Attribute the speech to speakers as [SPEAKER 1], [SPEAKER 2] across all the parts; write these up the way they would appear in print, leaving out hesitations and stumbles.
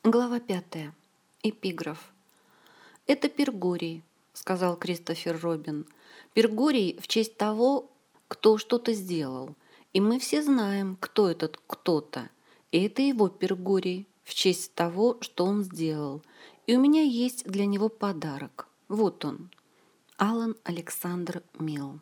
[SPEAKER 1] Глава 5. Эпиграф. «Это Пергорий», — сказал Кристофер Робин. «Пергорий в честь того, кто что-то сделал. И мы все знаем, кто этот кто-то. И это его Пергорий в честь того, что он сделал. И у меня есть для него подарок. Вот он». Алан Александр Милл.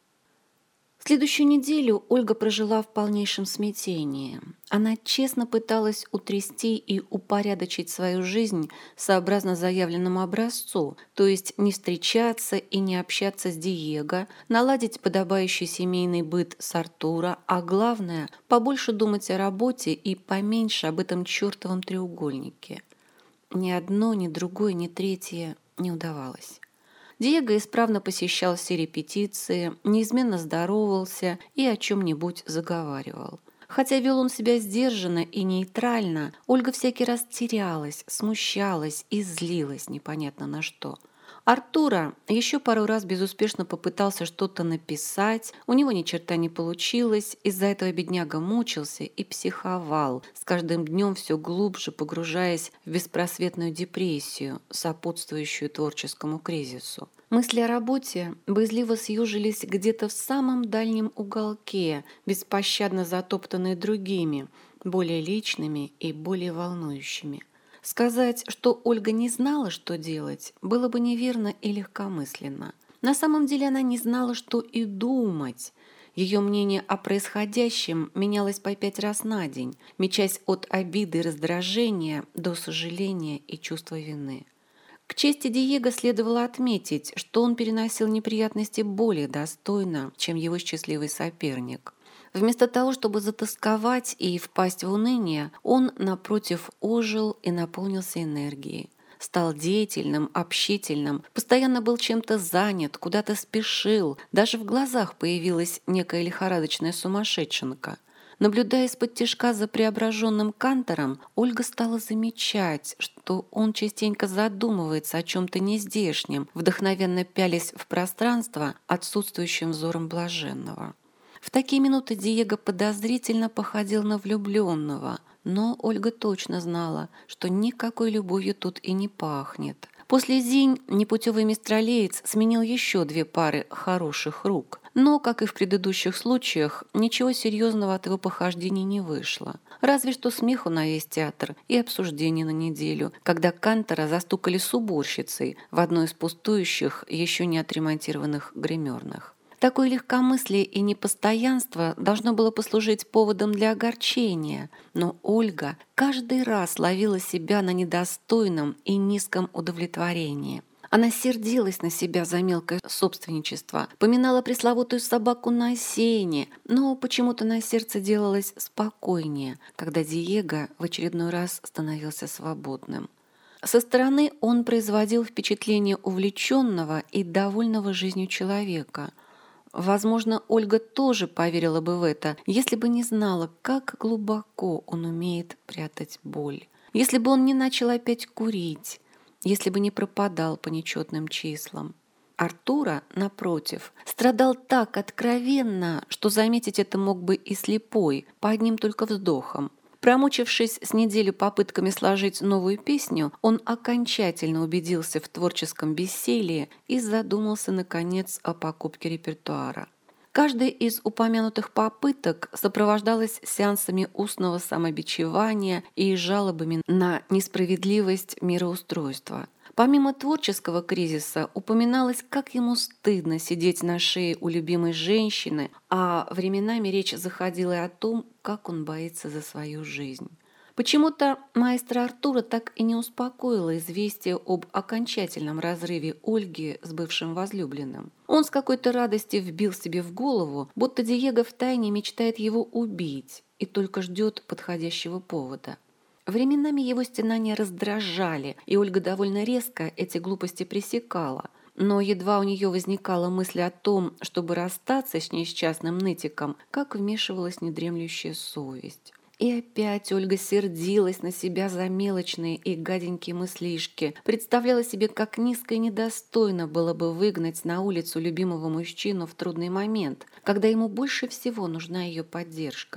[SPEAKER 1] Следующую неделю Ольга прожила в полнейшем смятении. Она честно пыталась утрясти и упорядочить свою жизнь сообразно заявленному образцу, то есть не встречаться и не общаться с Диего, наладить подобающий семейный быт с Артура, а главное – побольше думать о работе и поменьше об этом чертовом треугольнике. Ни одно, ни другое, ни третье не удавалось. Диего исправно посещал все репетиции, неизменно здоровался и о чем-нибудь заговаривал. Хотя вел он себя сдержанно и нейтрально, Ольга всякий раз терялась, смущалась и злилась непонятно на что. Артура еще пару раз безуспешно попытался что-то написать, у него ни черта не получилось, из-за этого бедняга мучился и психовал, с каждым днем все глубже погружаясь в беспросветную депрессию, сопутствующую творческому кризису. Мысли о работе боязливо съежились где-то в самом дальнем уголке, беспощадно затоптанные другими, более личными и более волнующими. Сказать, что Ольга не знала, что делать, было бы неверно и легкомысленно. На самом деле она не знала, что и думать. Ее мнение о происходящем менялось по 5 раз на день, мечась от обиды и раздражения до сожаления и чувства вины. К чести Диего следовало отметить, что он переносил неприятности более достойно, чем его счастливый соперник. Вместо того, чтобы затосковать и впасть в уныние, он, напротив, ожил и наполнился энергией. Стал деятельным, общительным, постоянно был чем-то занят, куда-то спешил, даже в глазах появилась некая лихорадочная сумасшедшенка. Наблюдая из-под тишка за преображенным Кантором, Ольга стала замечать, что он частенько задумывается о чем-то нездешнем, вдохновенно пялясь в пространство отсутствующим взором блаженного. В такие минуты Диего подозрительно походил на влюбленного, но Ольга точно знала, что никакой любовью тут и не пахнет. После Зинь непутевый мистралеец сменил еще 2 пары хороших рук, но, как и в предыдущих случаях, ничего серьезного от его похождений не вышло. Разве что смеху на весь театр и обсуждение на неделю, когда Кантора застукали с уборщицей в одной из пустующих, еще не отремонтированных гримерных. Такое легкомыслие и непостоянство должно было послужить поводом для огорчения, но Ольга каждый раз ловила себя на недостойном и низком удовлетворении. Она сердилась на себя за мелкое собственничество, поминала пресловутую собаку на сене, но почему-то на сердце делалось спокойнее, когда Диего в очередной раз становился свободным. Со стороны он производил впечатление увлеченного и довольного жизнью человека. Возможно, Ольга тоже поверила бы в это, если бы не знала, как глубоко он умеет прятать боль. Если бы он не начал опять курить, если бы не пропадал по нечетным числам. Артура, напротив, страдал так откровенно, что заметить это мог бы и слепой, по одним только вздохам. Промучившись с неделю попытками сложить новую песню, он окончательно убедился в творческом бессилии и задумался, наконец, о покупке репертуара. Каждая из упомянутых попыток сопровождалась сеансами устного самобичевания и жалобами на несправедливость мироустройства. Помимо творческого кризиса упоминалось, как ему стыдно сидеть на шее у любимой женщины, а временами речь заходила и о том, как он боится за свою жизнь. Почему-то маэстро Артура так и не успокоило известие об окончательном разрыве Ольги с бывшим возлюбленным. Он с какой-то радости вбил себе в голову, будто Диего втайне мечтает его убить и только ждет подходящего повода. Временами его стенания раздражали, и Ольга довольно резко эти глупости пресекала. Но едва у нее возникала мысль о том, чтобы расстаться с несчастным нытиком, как вмешивалась недремлющая совесть. И опять Ольга сердилась на себя за мелочные и гаденькие мыслишки, представляла себе, как низко и недостойно было бы выгнать на улицу любимого мужчину в трудный момент, когда ему больше всего нужна ее поддержка.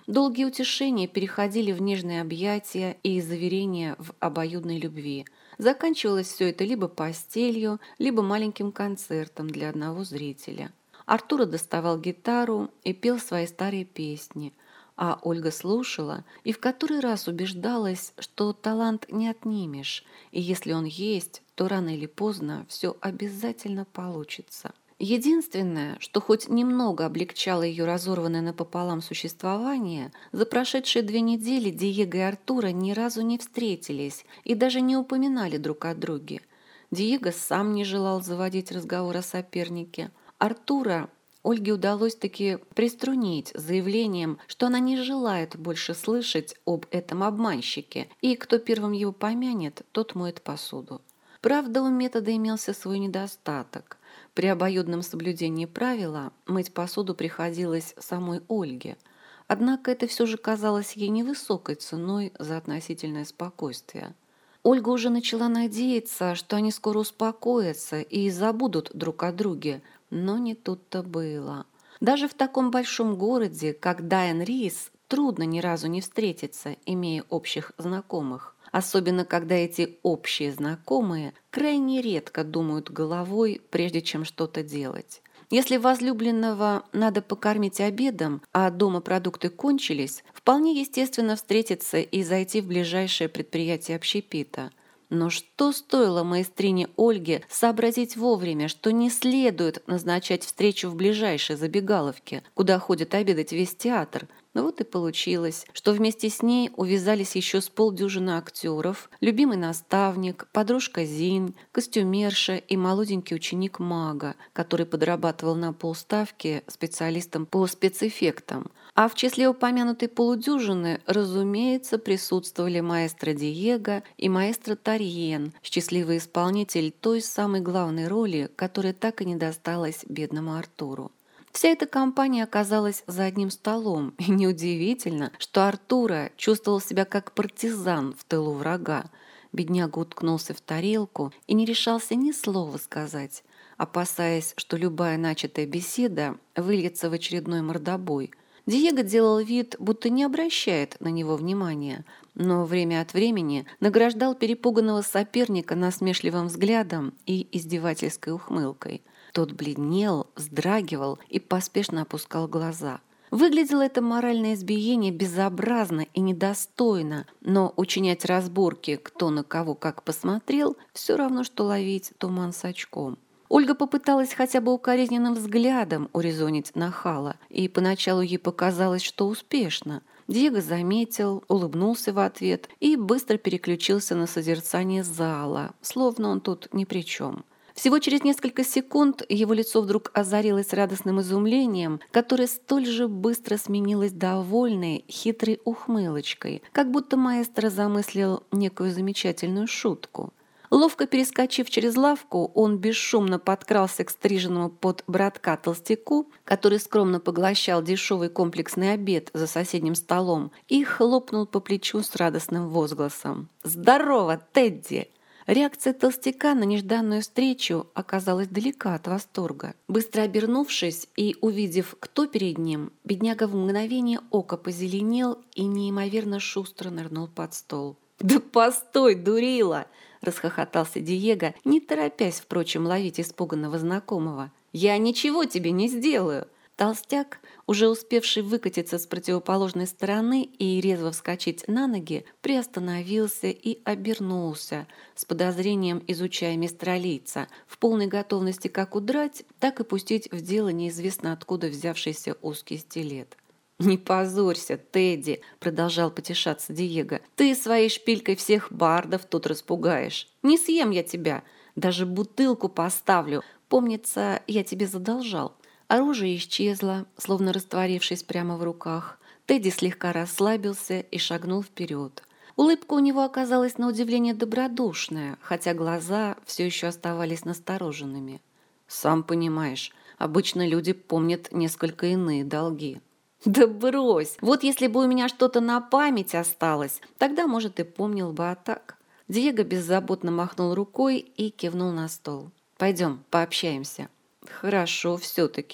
[SPEAKER 1] Долгие утешения переходили в нежные объятия и заверения в обоюдной любви. Заканчивалось все это либо постелью, либо маленьким концертом для одного зрителя. Артур доставал гитару и пел свои старые песни, а Ольга слушала и в который раз убеждалась, что талант не отнимешь, и если он есть, то рано или поздно все обязательно получится. Единственное, что хоть немного облегчало ее разорванное напополам существование, за прошедшие 2 недели Диего и Артура ни разу не встретились и даже не упоминали друг о друге. Диего сам не желал заводить разговор о сопернике. Артура Ольге удалось таки приструнить заявлением, что она не желает больше слышать об этом обманщике, и кто первым его помянет, тот моет посуду. Правда, у метода имелся свой недостаток. При обоюдном соблюдении правила мыть посуду приходилось самой Ольге. Однако это все же казалось ей невысокой ценой за относительное спокойствие. Ольга уже начала надеяться, что они скоро успокоятся и забудут друг о друге, но не тут-то было. Даже в таком большом городе, как Дайан-Рис, трудно ни разу не встретиться, имея общих знакомых. Особенно, когда эти общие знакомые крайне редко думают головой, прежде чем что-то делать. Если возлюбленного надо покормить обедом, а дома продукты кончились, вполне естественно встретиться и зайти в ближайшее предприятие общепита. Но что стоило маэстрине Ольге сообразить вовремя, что не следует назначать встречу в ближайшей забегаловке, куда ходит обедать весь театр? Ну вот и получилось, что вместе с ней увязались еще с полдюжины актеров, любимый наставник, подружка Зинь, костюмерша и молоденький ученик мага, который подрабатывал на полставки специалистом по спецэффектам. А в числе упомянутой полудюжины, разумеется, присутствовали маэстро Диего и маэстро Тарьен, счастливый исполнитель той самой главной роли, которая так и не досталась бедному Артуру. Вся эта компания оказалась за одним столом, и неудивительно, что Артура чувствовал себя как партизан в тылу врага. Бедняга уткнулся в тарелку и не решался ни слова сказать, опасаясь, что любая начатая беседа выльется в очередной мордобой. Диего делал вид, будто не обращает на него внимания, но время от времени награждал перепуганного соперника насмешливым взглядом и издевательской ухмылкой. Тот бледнел, вздрагивал и поспешно опускал глаза. Выглядело это моральное избиение безобразно и недостойно, но учинять разборки, кто на кого как посмотрел, все равно, что ловить туман с очком. Ольга попыталась хотя бы укоризненным взглядом урезонить нахала, и поначалу ей показалось, что успешно. Диего заметил, улыбнулся в ответ и быстро переключился на созерцание зала, словно он тут ни при чем. Всего через несколько секунд его лицо вдруг озарилось радостным изумлением, которое столь же быстро сменилось довольной, хитрой ухмылочкой, как будто маэстро замыслил некую замечательную шутку. Ловко перескочив через лавку, он бесшумно подкрался к стриженному под братка толстяку, который скромно поглощал дешевый комплексный обед за соседним столом, и хлопнул по плечу с радостным возгласом. «Здорово, Тедди!» Реакция толстяка на нежданную встречу оказалась далека от восторга. Быстро обернувшись и увидев, кто перед ним, бедняга в мгновение ока позеленел и неимоверно шустро нырнул под стол. «Да постой, дурила!» – расхохотался Диего, не торопясь, впрочем, ловить испуганного знакомого. «Я ничего тебе не сделаю!» Толстяк, уже успевший выкатиться с противоположной стороны и резво вскочить на ноги, приостановился и обернулся, с подозрением изучая мистралийца, в полной готовности как удрать, так и пустить в дело неизвестно откуда взявшийся узкий стилет. «Не позорься, Тедди!» – продолжал потешаться Диего. «Ты своей шпилькой всех бардов тут распугаешь. Не съем я тебя, даже бутылку поставлю. Помнится, я тебе задолжал». Оружие исчезло, словно растворившись прямо в руках. Тедди слегка расслабился и шагнул вперед. Улыбка у него оказалась на удивление добродушная, хотя глаза все еще оставались настороженными. «Сам понимаешь, обычно люди помнят несколько иные долги». «Да брось! Вот если бы у меня что-то на память осталось, тогда, может, и помнил бы, а так». Диего беззаботно махнул рукой и кивнул на стол. «Пойдем, пообщаемся». «Хорошо, все-таки»,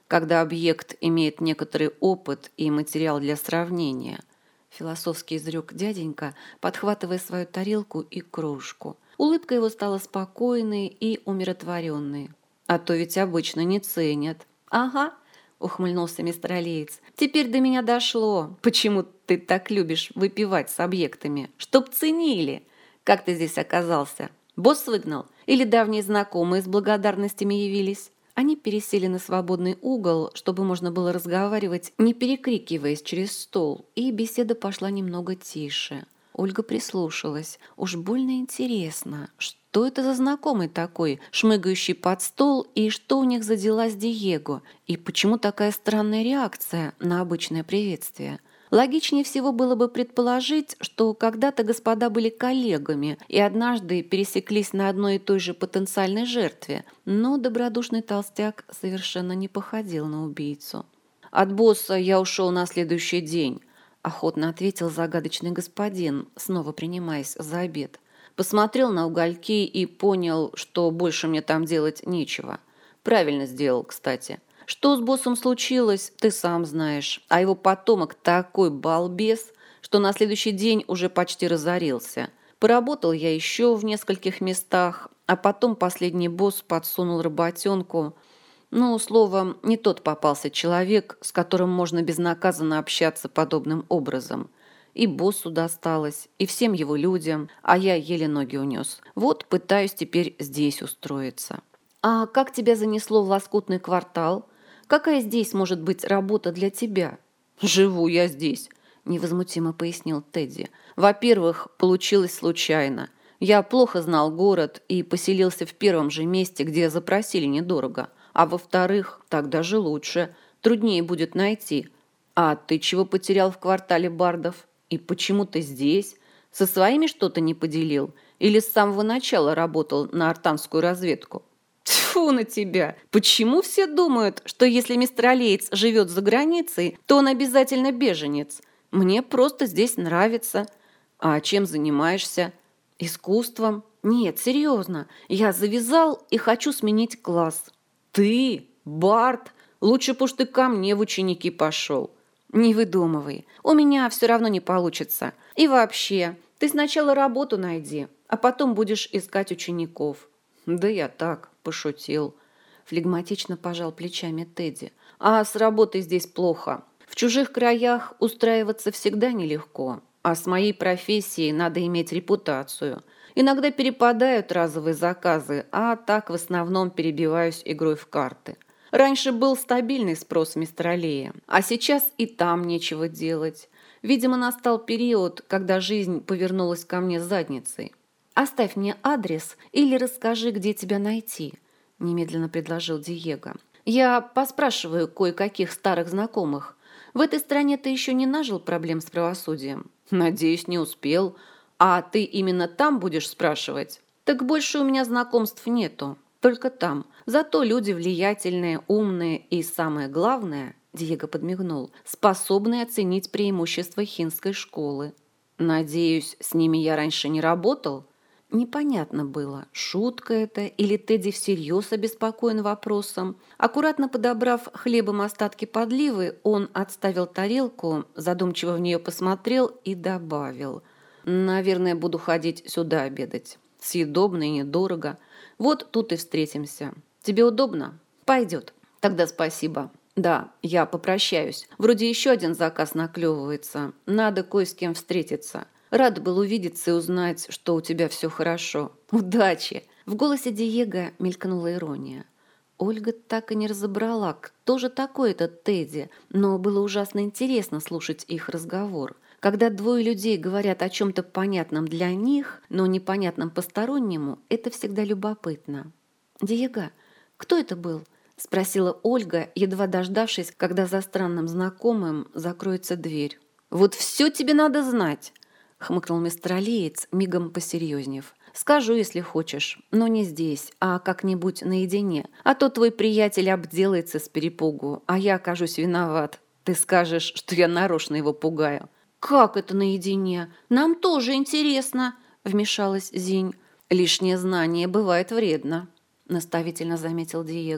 [SPEAKER 1] когда объект имеет некоторый опыт и материал для сравнения», философски изрек дяденька, подхватывая свою тарелку и кружку. Улыбка его стала спокойной и умиротворенной. «А то ведь обычно не ценят». «Ага», — ухмыльнулся мистер Аллеец. «Теперь до меня дошло, почему ты так любишь выпивать с объектами. Чтоб ценили. Как ты здесь оказался? Босс выгнал? Или давние знакомые с благодарностями явились?» Они пересели на свободный угол, чтобы можно было разговаривать, не перекрикиваясь через стол, и беседа пошла немного тише. Ольга прислушалась. Уж больно интересно, что это за знакомый такой, шмыгающий под стол, и что у них за дела с Диего, и почему такая странная реакция на обычное приветствие. Логичнее всего было бы предположить, что когда-то господа были коллегами и однажды пересеклись на одной и той же потенциальной жертве, но добродушный толстяк совершенно не походил на убийцу. «От босса я ушел на следующий день», – охотно ответил загадочный господин, снова принимаясь за обед. «Посмотрел на угольки и понял, что больше мне там делать нечего. Правильно сделал, кстати. Что с боссом случилось, ты сам знаешь, а его потомок такой балбес, что на следующий день уже почти разорился. Поработал я еще в нескольких местах, а потом последний босс подсунул работенку. Ну, словом, не тот попался человек, с которым можно безнаказанно общаться подобным образом. И боссу досталось, и всем его людям, а я еле ноги унес. Вот пытаюсь теперь здесь устроиться». «А как тебя занесло в лоскутный квартал? Какая здесь может быть работа для тебя?» «Живу я здесь», – невозмутимо пояснил Тедди. «Во-первых, получилось случайно. Я плохо знал город и поселился в первом же месте, где запросили недорого. А во-вторых, так даже лучше. Труднее будет найти. А ты чего потерял в квартале Бардов? И почему ты здесь? Со своими что-то не поделил? Или с самого начала работал на артанскую разведку?» «Тьфу на тебя! Почему все думают, что если мистер Аллеец живет за границей, то он обязательно беженец? Мне просто здесь нравится. А чем занимаешься? Искусством? Нет, серьезно. Я завязал и хочу сменить класс». «Ты? Бард? Лучше б уж ты ко мне в ученики пошел». «Не выдумывай. У меня все равно не получится. И вообще, ты сначала работу найди, а потом будешь искать учеников». «Да я так, пошутил», – флегматично пожал плечами Тедди. «А с работой здесь плохо. В чужих краях устраиваться всегда нелегко. А с моей профессией надо иметь репутацию. Иногда перепадают разовые заказы, а так в основном перебиваюсь игрой в карты. Раньше был стабильный спрос мистера Аллея, а сейчас и там нечего делать. Видимо, настал период, когда жизнь повернулась ко мне задницей». «Оставь мне адрес или расскажи, где тебя найти», – немедленно предложил Диего. «Я поспрашиваю кое-каких старых знакомых. В этой стране ты еще не нажил проблем с правосудием?» «Надеюсь, не успел. А ты именно там будешь спрашивать?» «Так больше у меня знакомств нету. Только там. Зато люди влиятельные, умные и, самое главное, – Диего подмигнул, – способные оценить преимущества хинской школы». «Надеюсь, с ними я раньше не работал?» Непонятно было, шутка это или Тедди всерьез обеспокоен вопросом. Аккуратно подобрав хлебом остатки подливы, он отставил тарелку, задумчиво в нее посмотрел и добавил: «Наверное, буду ходить сюда обедать. Съедобно и недорого. Вот тут и встретимся. Тебе удобно? Пойдет. Тогда спасибо. Да, я попрощаюсь. Вроде еще один заказ наклевывается. Надо кое с кем встретиться. Рад был увидеться и узнать, что у тебя все хорошо. Удачи!» В голосе Диего мелькнула ирония. Ольга так и не разобрала, кто же такой этот Тедди, но было ужасно интересно слушать их разговор. Когда двое людей говорят о чем-то понятном для них, но непонятном постороннему, это всегда любопытно. «Диего, кто это был?» – спросила Ольга, едва дождавшись, когда за странным знакомым закроется дверь. «Вот все тебе надо знать!» – хмыкнул мистер Аллеец, мигом посерьезнев. «Скажу, если хочешь, но не здесь, а как-нибудь наедине. А то твой приятель обделается с перепугу, а я окажусь виноват. Ты скажешь, что я нарочно его пугаю». «Как это наедине? Нам тоже интересно», – вмешалась Зинь. «Лишнее знание бывает вредно», – наставительно заметил Диего.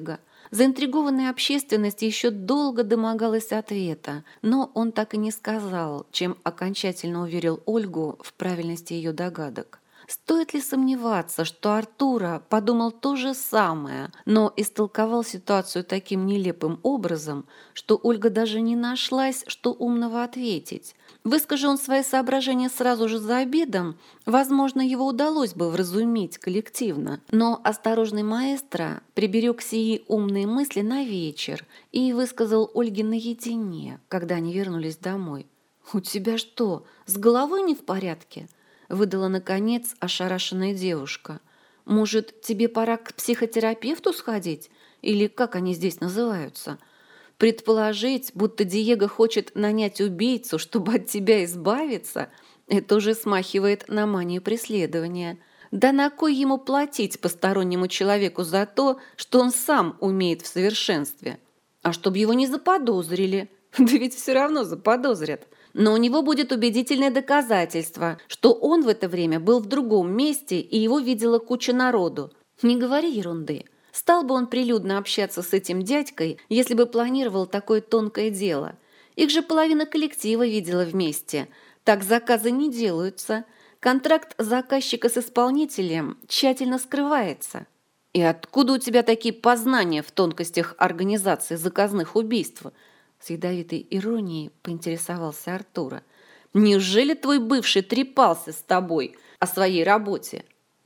[SPEAKER 1] Заинтригованная общественность еще долго домогалась ответа, но он так и не сказал, чем окончательно уверил Ольгу в правильности ее догадок. Стоит ли сомневаться, что Артура подумал то же самое, но истолковал ситуацию таким нелепым образом, что Ольга даже не нашлась, что умного ответить. Выскажи он свои соображения сразу же за обедом, возможно, его удалось бы вразумить коллективно. Но осторожный маэстро приберег сии умные мысли на вечер и высказал Ольге наедине, когда они вернулись домой. «У тебя что, с головой не в порядке?» — выдала, наконец, ошарашенная девушка. «Может, тебе пора к психотерапевту сходить? Или как они здесь называются?» Предположить, будто Диего хочет нанять убийцу, чтобы от тебя избавиться, это уже смахивает на манию преследования. Да на кой ему платить постороннему человеку за то, что он сам умеет в совершенстве? А чтобы его не заподозрили. Да ведь все равно заподозрят. Но у него будет убедительное доказательство, что он в это время был в другом месте и его видела куча народу. Не говори ерунды. Стал бы он прилюдно общаться с этим дядькой, если бы планировал такое тонкое дело. Их же половина коллектива видела вместе. Так заказы не делаются. Контракт заказчика с исполнителем тщательно скрывается. И откуда у тебя такие познания в тонкостях организации заказных убийств? С ядовитой иронией поинтересовался Артура. Неужели твой бывший трепался с тобой о своей работе?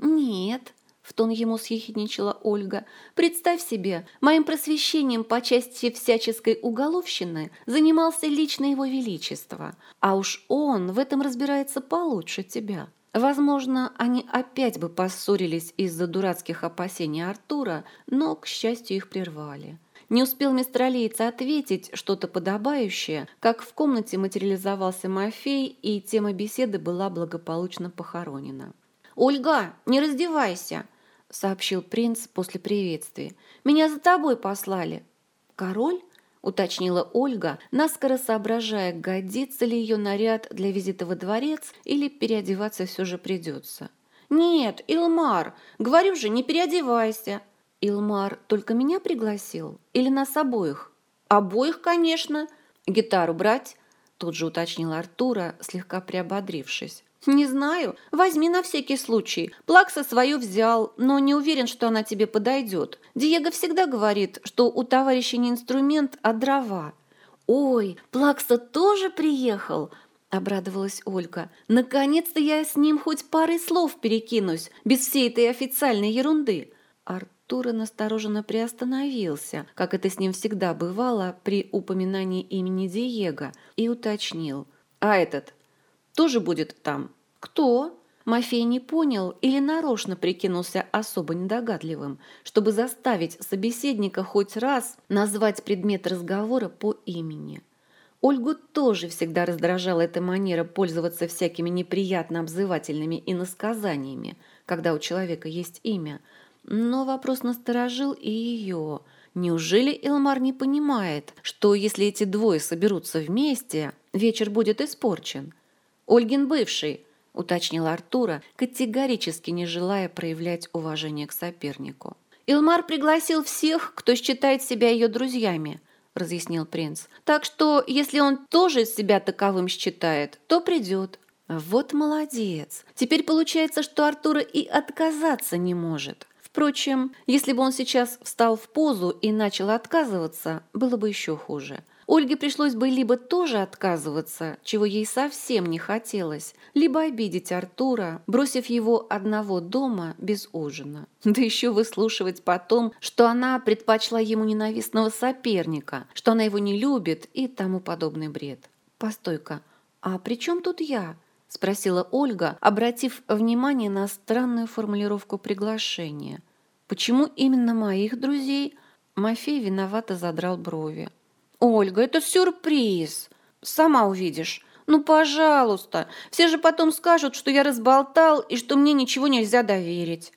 [SPEAKER 1] Нет. В тон ему съехидничала Ольга. «Представь себе, моим просвещением по части всяческой уголовщины занимался лично его величество. А уж он в этом разбирается получше тебя». Возможно, они опять бы поссорились из-за дурацких опасений Артура, но, к счастью, их прервали. Не успел мистралиец ответить что-то подобающее, как в комнате материализовался Мафей, и тема беседы была благополучно похоронена. «Ольга, не раздевайся!» — сообщил принц после приветствия. «Меня за тобой послали». «Король?» — уточнила Ольга, наскоро соображая, годится ли ее наряд для визита во дворец или переодеваться все же придется. «Нет, Илмар, говорю же, не переодевайся». «Илмар только меня пригласил? Или нас обоих?» «Обоих, конечно. Гитару брать?» — тут же уточнил Артура, слегка приободрившись. «Не знаю. Возьми на всякий случай. Плакса свою взял, но не уверен, что она тебе подойдет. Диего всегда говорит, что у товарища не инструмент, а дрова». «Ой, Плакса тоже приехал?» – обрадовалась Ольга. «Наконец-то я с ним хоть парой слов перекинусь, без всей этой официальной ерунды». Артура настороженно приостановился, как это с ним всегда бывало при упоминании имени Диего, и уточнил. «А этот тоже будет там?» «Кто?» Мафей не понял или нарочно прикинулся особо недогадливым, чтобы заставить собеседника хоть раз назвать предмет разговора по имени. Ольгу тоже всегда раздражала эта манера пользоваться всякими неприятно обзывательными иносказаниями, когда у человека есть имя. Но вопрос насторожил и ее. Неужели Илмар не понимает, что если эти двое соберутся вместе, вечер будет испорчен? «Ольгин бывший», — уточнил Артура, категорически не желая проявлять уважение к сопернику. «Илмар пригласил всех, кто считает себя ее друзьями», — разъяснил принц. «Так что, если он тоже себя таковым считает, то придет». «Вот молодец! Теперь получается, что Артура и отказаться не может». Впрочем, если бы он сейчас встал в позу и начал отказываться, было бы еще хуже. Ольге пришлось бы либо тоже отказываться, чего ей совсем не хотелось, либо обидеть Артура, бросив его одного дома без ужина. Да еще выслушивать потом, что она предпочла ему ненавистного соперника, что она его не любит и тому подобный бред. «Постой-ка, а при чем тут я?» – спросила Ольга, обратив внимание на странную формулировку приглашения. «Почему именно моих друзей?» Мафей виновато задрал брови. «Ольга, это сюрприз. Сама увидишь. Ну, пожалуйста. Все же потом скажут, что я разболтал и что мне ничего нельзя доверить».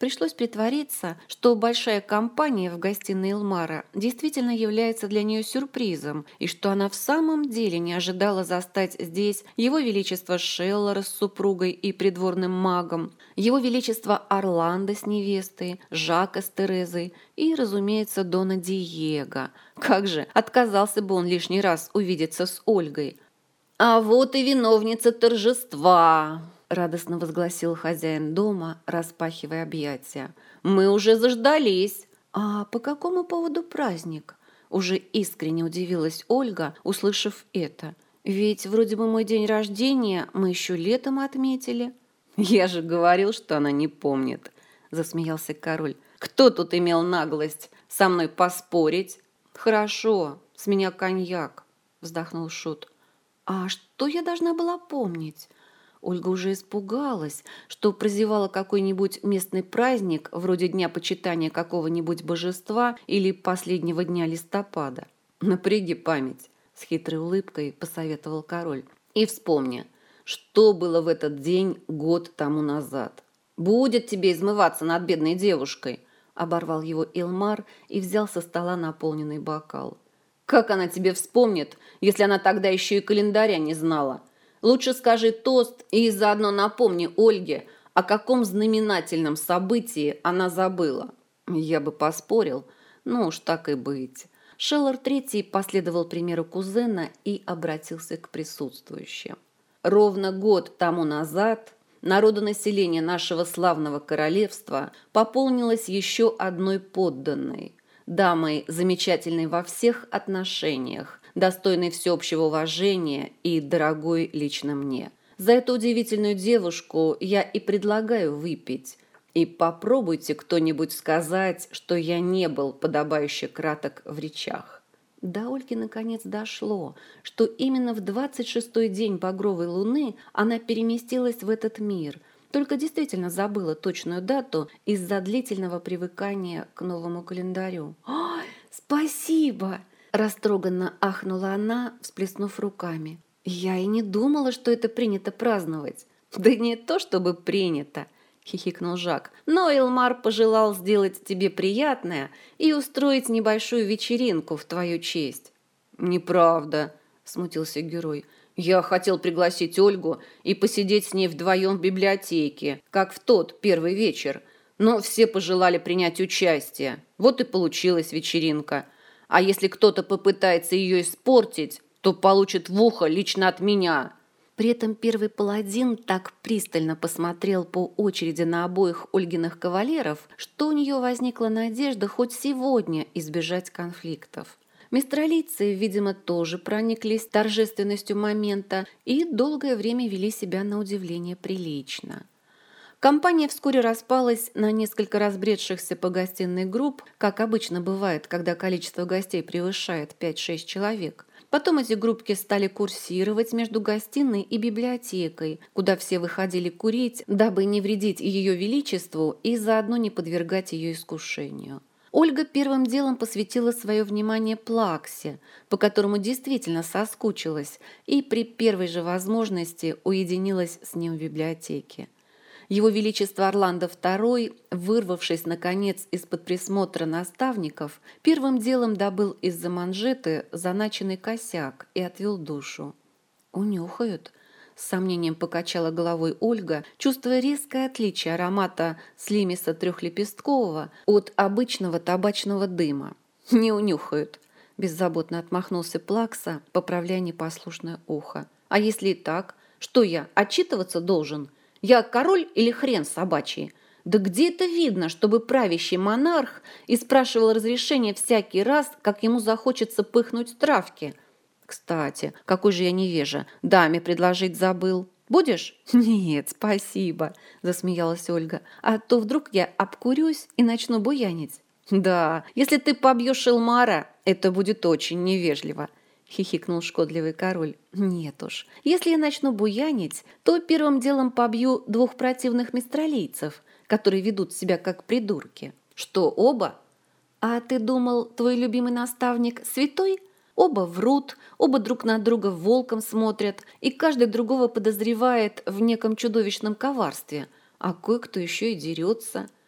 [SPEAKER 1] Пришлось притвориться, что большая компания в гостиной Элмара действительно является для нее сюрпризом, и что она в самом деле не ожидала застать здесь его величество Шеллора с супругой и придворным магом, его величество Орландо с невестой, Жака с Терезой и, разумеется, Дона Диего. Как же, отказался бы он лишний раз увидеться с Ольгой. «А вот и виновница торжества!» — радостно возгласил хозяин дома, распахивая объятия. «Мы уже заждались!» «А по какому поводу праздник?» Уже искренне удивилась Ольга, услышав это. «Ведь вроде бы мой день рождения мы еще летом отметили». «Я же говорил, что она не помнит», — засмеялся король. «Кто тут имел наглость со мной поспорить?» «Хорошо, с меня коньяк», — вздохнул шут. «А что я должна была помнить?» Ольга уже испугалась, что прозевала какой-нибудь местный праздник, вроде Дня почитания какого-нибудь божества или последнего дня листопада. «Напряги память», — с хитрой улыбкой посоветовал король. «И вспомни, что было в этот день год тому назад. Будет тебе измываться над бедной девушкой», — оборвал его Элмар и взял со стола наполненный бокал. «Как она тебе вспомнит, если она тогда еще и календаря не знала? Лучше скажи тост и заодно напомни Ольге, о каком знаменательном событии она забыла». Я бы поспорил, ну уж так и быть. Шеллор III последовал примеру кузена и обратился к присутствующим. Ровно год тому назад народонаселение нашего славного королевства пополнилось еще одной подданной, дамой, замечательной во всех отношениях, достойной всеобщего уважения и дорогой лично мне. За эту удивительную девушку я и предлагаю выпить. И попробуйте кто-нибудь сказать, что я не был подобающе краток в речах». До Ольги наконец дошло, что именно в 26-й день багровой луны она переместилась в этот мир, только действительно забыла точную дату из-за длительного привыкания к новому календарю. «Ой, спасибо!» – растроганно ахнула она, всплеснув руками. «Я и не думала, что это принято праздновать». «Да не то чтобы принято», — хихикнул Жак. «Но Элмар пожелал сделать тебе приятное и устроить небольшую вечеринку в твою честь». «Неправда», — смутился герой. «Я хотел пригласить Ольгу и посидеть с ней вдвоем в библиотеке, как в тот первый вечер. Но все пожелали принять участие. Вот и получилась вечеринка. А если кто-то попытается ее испортить, то получит в ухо лично от меня». При этом первый паладин так пристально посмотрел по очереди на обоих Ольгиных кавалеров, что у нее возникла надежда хоть сегодня избежать конфликтов. Мистралийцы, видимо, тоже прониклись торжественностью момента и долгое время вели себя на удивление прилично. Компания вскоре распалась на несколько разбредшихся по гостиной групп, как обычно бывает, когда количество гостей превышает 5-6 человек. Потом эти группки стали курсировать между гостиной и библиотекой, куда все выходили курить, дабы не вредить ее величеству и заодно не подвергать ее искушению. Ольга первым делом посвятила свое внимание Плаксе, по которому действительно соскучилась, и при первой же возможности уединилась с ним в библиотеке. Его Величество Орландо II, вырвавшись, наконец, из-под присмотра наставников, первым делом добыл из-за манжеты заначенный косяк и отвел душу. «Унюхают?» — с сомнением покачала головой Ольга, чувствуя резкое отличие аромата слимиса трехлепесткового от обычного табачного дыма. «Не унюхают», — беззаботно отмахнулся Плакса, поправляя непослушное ухо. «А если и так? Что я, отчитываться должен? Я король или хрен собачий? Да где это видно, чтобы правящий монарх и спрашивал разрешения всякий раз, как ему захочется пыхнуть травки? Кстати, какой же я невежа, даме предложить забыл. Будешь?» «Нет, спасибо», – засмеялась Ольга. «А то вдруг я обкурюсь и начну буянить». «Да, если ты побьешь Элмара, это будет очень невежливо», — хихикнул шкодливый король. «Нет уж, если я начну буянить, то первым делом побью двух противных мистралийцев, которые ведут себя как придурки». «Что, оба?» «А ты думал, твой любимый наставник святой? Оба врут, оба друг на друга волком смотрят, и каждый другого подозревает в неком чудовищном коварстве, а кое-кто еще и дерется».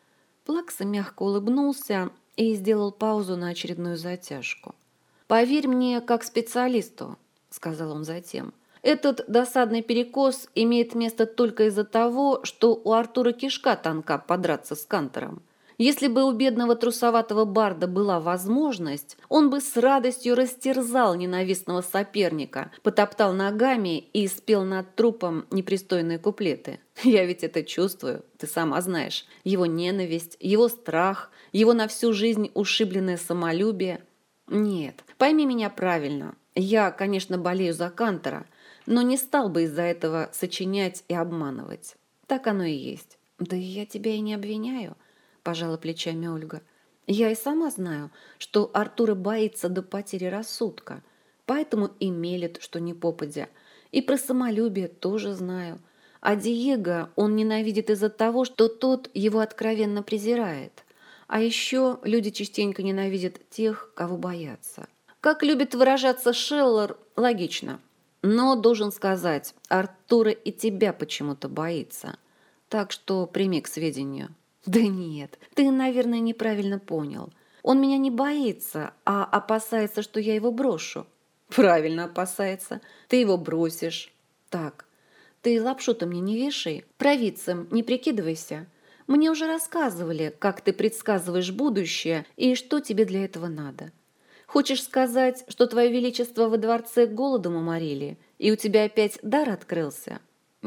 [SPEAKER 1] Плакса мягко улыбнулся и сделал паузу на очередную затяжку. «Поверь мне, как специалисту», — сказал он затем, — «этот досадный перекос имеет место только из-за того, что у Артура кишка тонка подраться с Кантором. Если бы у бедного трусоватого барда была возможность, он бы с радостью растерзал ненавистного соперника, потоптал ногами и спел над трупом непристойные куплеты. Я ведь это чувствую, ты сама знаешь. Его ненависть, его страх, его на всю жизнь ушибленное самолюбие. Нет, пойми меня правильно. Я, конечно, болею за Кантора, но не стал бы из-за этого сочинять и обманывать. Так оно и есть. Да и я тебя и не обвиняю, пожала плечами Ольга. Я и сама знаю, что Артура боится до потери рассудка, поэтому и мелет, что не попадя. И про самолюбие тоже знаю. А Диего он ненавидит из-за того, что тот его откровенно презирает. А еще люди частенько ненавидят тех, кого боятся. Как любит выражаться Шеллер, логично. Но, должен сказать, Артура и тебя почему-то боится. Так что прими к сведению. Да нет, ты, наверное, неправильно понял. Он меня не боится, а опасается, что я его брошу. Правильно опасается. Ты его бросишь. Так, ты лапшу-то мне не вешай, провидцем не прикидывайся. Мне уже рассказывали, как ты предсказываешь будущее и что тебе для этого надо. Хочешь сказать, что твое величество во дворце голодом уморили, и у тебя опять дар открылся?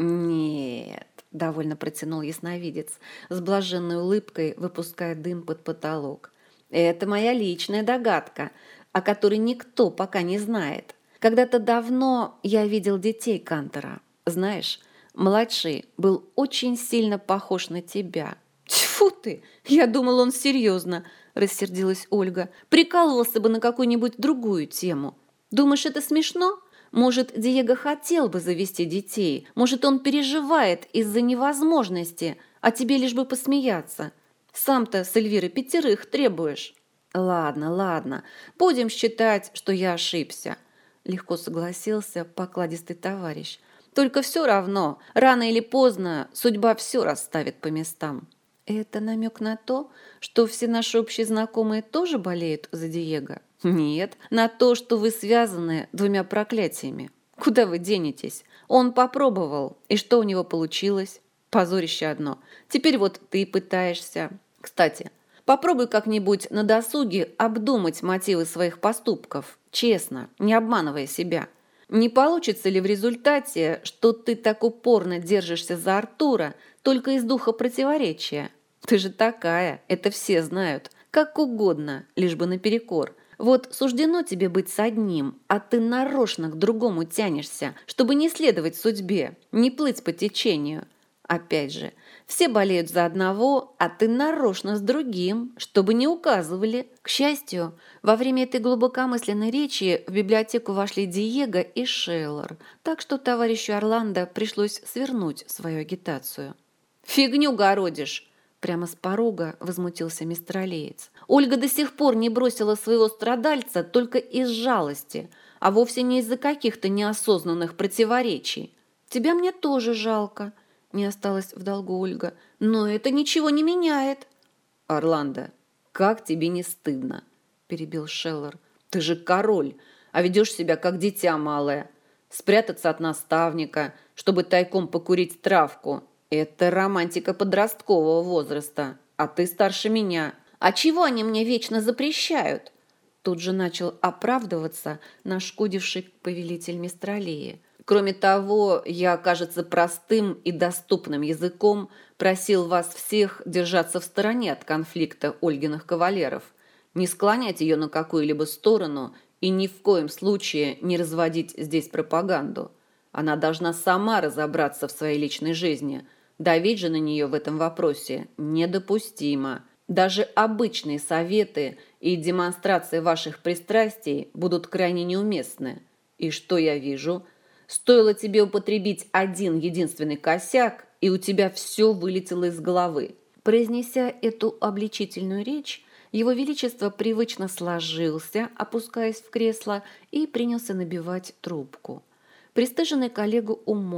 [SPEAKER 1] Нет, довольно протянул ясновидец, с блаженной улыбкой выпуская дым под потолок. Это моя личная догадка, о которой никто пока не знает. Когда-то давно я видел детей Кантора. Знаешь, младший был очень сильно похож на тебя. Тьфу ты! Я думал, он серьезно, рассердилась Ольга. Прикалывался бы на какую-нибудь другую тему. Думаешь, это смешно? Может, Диего хотел бы завести детей? Может, он переживает из-за невозможности, а тебе лишь бы посмеяться? Сам-то с Эльвирой 5 требуешь. Ладно, ладно, будем считать, что я ошибся. Легко согласился покладистый товарищ. Только все равно, рано или поздно, судьба все расставит по местам. Это намек на то, что все наши общие знакомые тоже болеют за Диего? Нет, на то, что вы связаны 2 проклятиями. Куда вы денетесь? Он попробовал, и что у него получилось? Позорище одно. Теперь вот ты пытаешься. Кстати, попробуй как-нибудь на досуге обдумать мотивы своих поступков, честно, не обманывая себя. Не получится ли в результате, что ты так упорно держишься за Артура только из духа противоречия? Ты же такая, это все знают. Как угодно, лишь бы наперекор. Вот суждено тебе быть с одним, а ты нарочно к другому тянешься, чтобы не следовать судьбе, не плыть по течению. Опять же, все болеют за одного, а ты нарочно с другим, чтобы не указывали. К счастью, во время этой глубокомысленной речи в библиотеку вошли Диего и Шеллер, так что товарищу Орландо пришлось свернуть свою агитацию. «Фигню городишь!» Прямо с порога возмутился мистралеец. Ольга до сих пор не бросила своего страдальца только из жалости, а вовсе не из-за каких-то неосознанных противоречий. Тебя мне тоже жалко, не осталась в долгу Ольга, но это ничего не меняет. Орландо, как тебе не стыдно? Перебил Шеллер. Ты же король, а ведешь себя как дитя малое. Спрятаться от наставника, чтобы тайком покурить травку. Это романтика подросткового возраста, а ты старше меня. А чего они мне вечно запрещают? Тут же начал оправдываться нашкодивший повелитель Мистралии. Кроме того, я, кажется, простым и доступным языком просил вас всех держаться в стороне от конфликта Ольгиных кавалеров, не склонять ее на какую-либо сторону и ни в коем случае не разводить здесь пропаганду. Она должна сама разобраться в своей личной жизни. Давить же на нее в этом вопросе недопустимо. Даже обычные советы и демонстрации ваших пристрастий будут крайне неуместны. И что я вижу? Стоило тебе употребить один единственный косяк, и у тебя все вылетело из головы. Произнеся эту обличительную речь, его Величество привычно сложился, опускаясь в кресло, и принялся набивать трубку. Пристыженный коллега умолк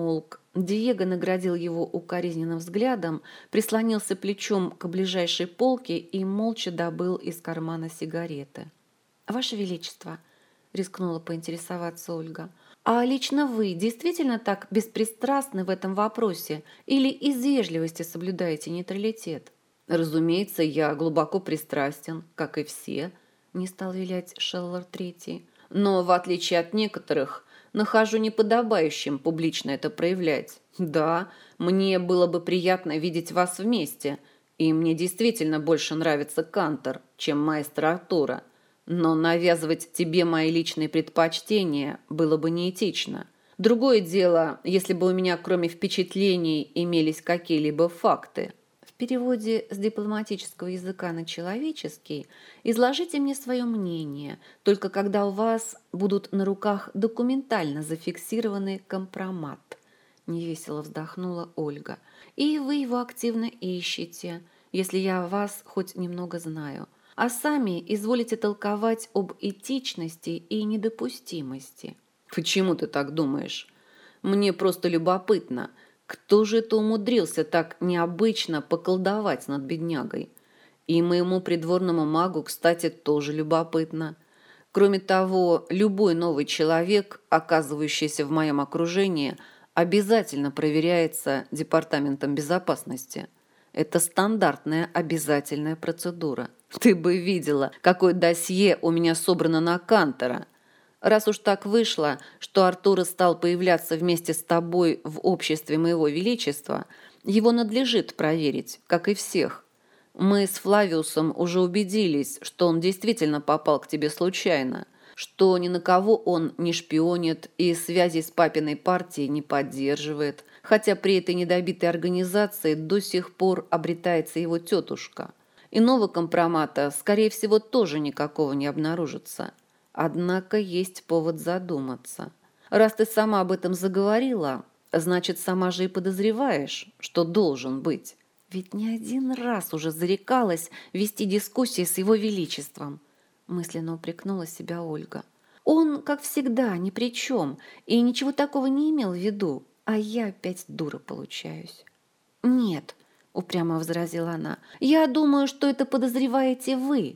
[SPEAKER 1] Диего наградил его укоризненным взглядом, прислонился плечом к ближайшей полке и молча добыл из кармана сигареты. «Ваше Величество», — рискнула поинтересоваться Ольга, «а лично вы действительно так беспристрастны в этом вопросе или из вежливости соблюдаете нейтралитет?» «Разумеется, я глубоко пристрастен, как и все», — не стал вилять Шеллар Третий. «Но, в отличие от некоторых, нахожу неподобающим публично это проявлять. Да, мне было бы приятно видеть вас вместе, и мне действительно больше нравится Кантор, чем маэстро Артура. Но навязывать тебе мои личные предпочтения было бы неэтично. Другое дело, если бы у меня кроме впечатлений имелись какие-либо факты». В переводе с дипломатического языка на человеческий изложите мне свое мнение, только когда у вас будут на руках документально зафиксированный компромат. Невесело вздохнула Ольга. И вы его активно ищете, если я вас хоть немного знаю. А сами изволите толковать об этичности и недопустимости. Почему ты так думаешь? Мне просто любопытно, кто же это умудрился так необычно поколдовать над беднягой? И моему придворному магу, кстати, тоже любопытно. Кроме того, любой новый человек, оказывающийся в моем окружении, обязательно проверяется Департаментом безопасности. Это стандартная обязательная процедура. Ты бы видела, какое досье у меня собрано на Кантора. Раз уж так вышло, что Артур стал появляться вместе с тобой в обществе моего величества, его надлежит проверить, как и всех. Мы с Флавиусом уже убедились, что он действительно попал к тебе случайно, что ни на кого он не шпионит и связи с папиной партией не поддерживает, хотя при этой недобитой организации до сих пор обретается его тетушка. Иного компромата, скорее всего, тоже никакого не обнаружится. Однако есть повод задуматься. Раз ты сама об этом заговорила, значит, сама же и подозреваешь, что должен быть. Ведь не один раз уже зарекалась вести дискуссии с его величеством, мысленно упрекнула себя Ольга. Он, как всегда, ни при чем и ничего такого не имел в виду, а я опять дура получаюсь. Нет, упрямо возразила она, я думаю, что это подозреваете вы.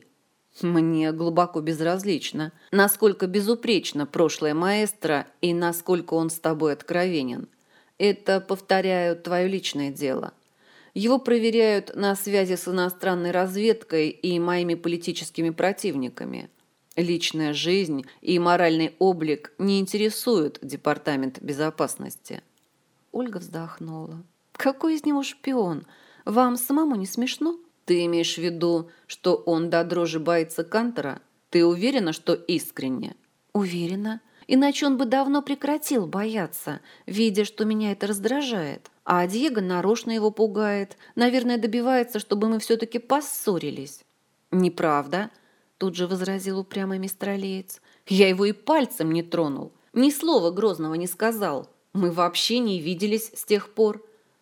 [SPEAKER 1] Мне глубоко безразлично, насколько безупречно прошлое маэстро и насколько он с тобой откровенен. Это, повторяю, твое личное дело. Его проверяют на связи с иностранной разведкой и моими политическими противниками. Личная жизнь и моральный облик не интересуют Департамент безопасности. Ольга вздохнула. Какой из него шпион? Вам самому не смешно? Ты имеешь в виду, что он до дрожи боится Кантора? Ты уверена, что искренне? Уверена. Иначе он бы давно прекратил бояться, видя, что меня это раздражает. А Диего нарочно его пугает. Наверное, добивается, чтобы мы все-таки поссорились. Неправда, тут же возразил упрямый мистралеец. Я его и пальцем не тронул. Ни слова грозного не сказал. Мы вообще не виделись с тех пор.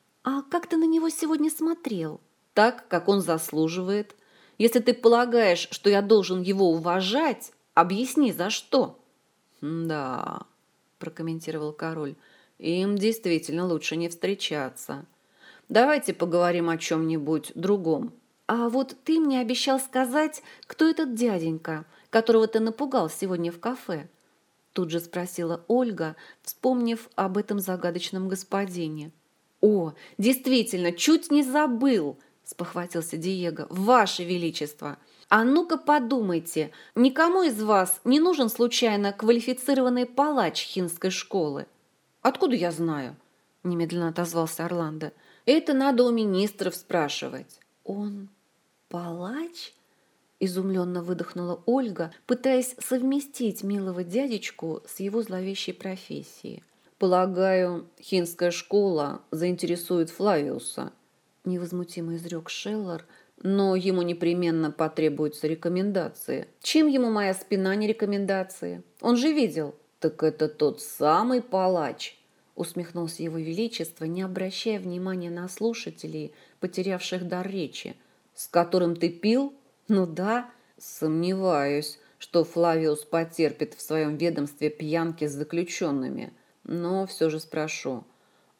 [SPEAKER 1] А как ты на него сегодня смотрел? Так, как он заслуживает. Если ты полагаешь, что я должен его уважать, объясни, за что. Да, прокомментировал король, им действительно лучше не встречаться. Давайте поговорим о чем-нибудь другом. А вот ты мне обещал сказать, кто этот дяденька, которого ты напугал сегодня в кафе. Тут же спросила Ольга, вспомнив об этом загадочном господине. О, действительно, чуть не забыл, спохватился Диего. Ваше Величество! А ну-ка подумайте, никому из вас не нужен случайно квалифицированный палач хинской школы? Откуда я знаю? Немедленно отозвался Орландо. Это надо у министров спрашивать. Он палач? Изумленно выдохнула Ольга, пытаясь совместить милого дядечку с его зловещей профессией. Полагаю, хинская школа заинтересует Флавиуса, невозмутимо изрек Шеллар, но ему непременно потребуются рекомендации. Чем ему моя спина не рекомендации? Он же видел. Так это тот самый палач, усмехнулся его величество, не обращая внимания на слушателей, потерявших дар речи. С которым ты пил? Ну да, сомневаюсь, что Флавиус потерпит в своем ведомстве пьянки с заключенными, но все же спрошу.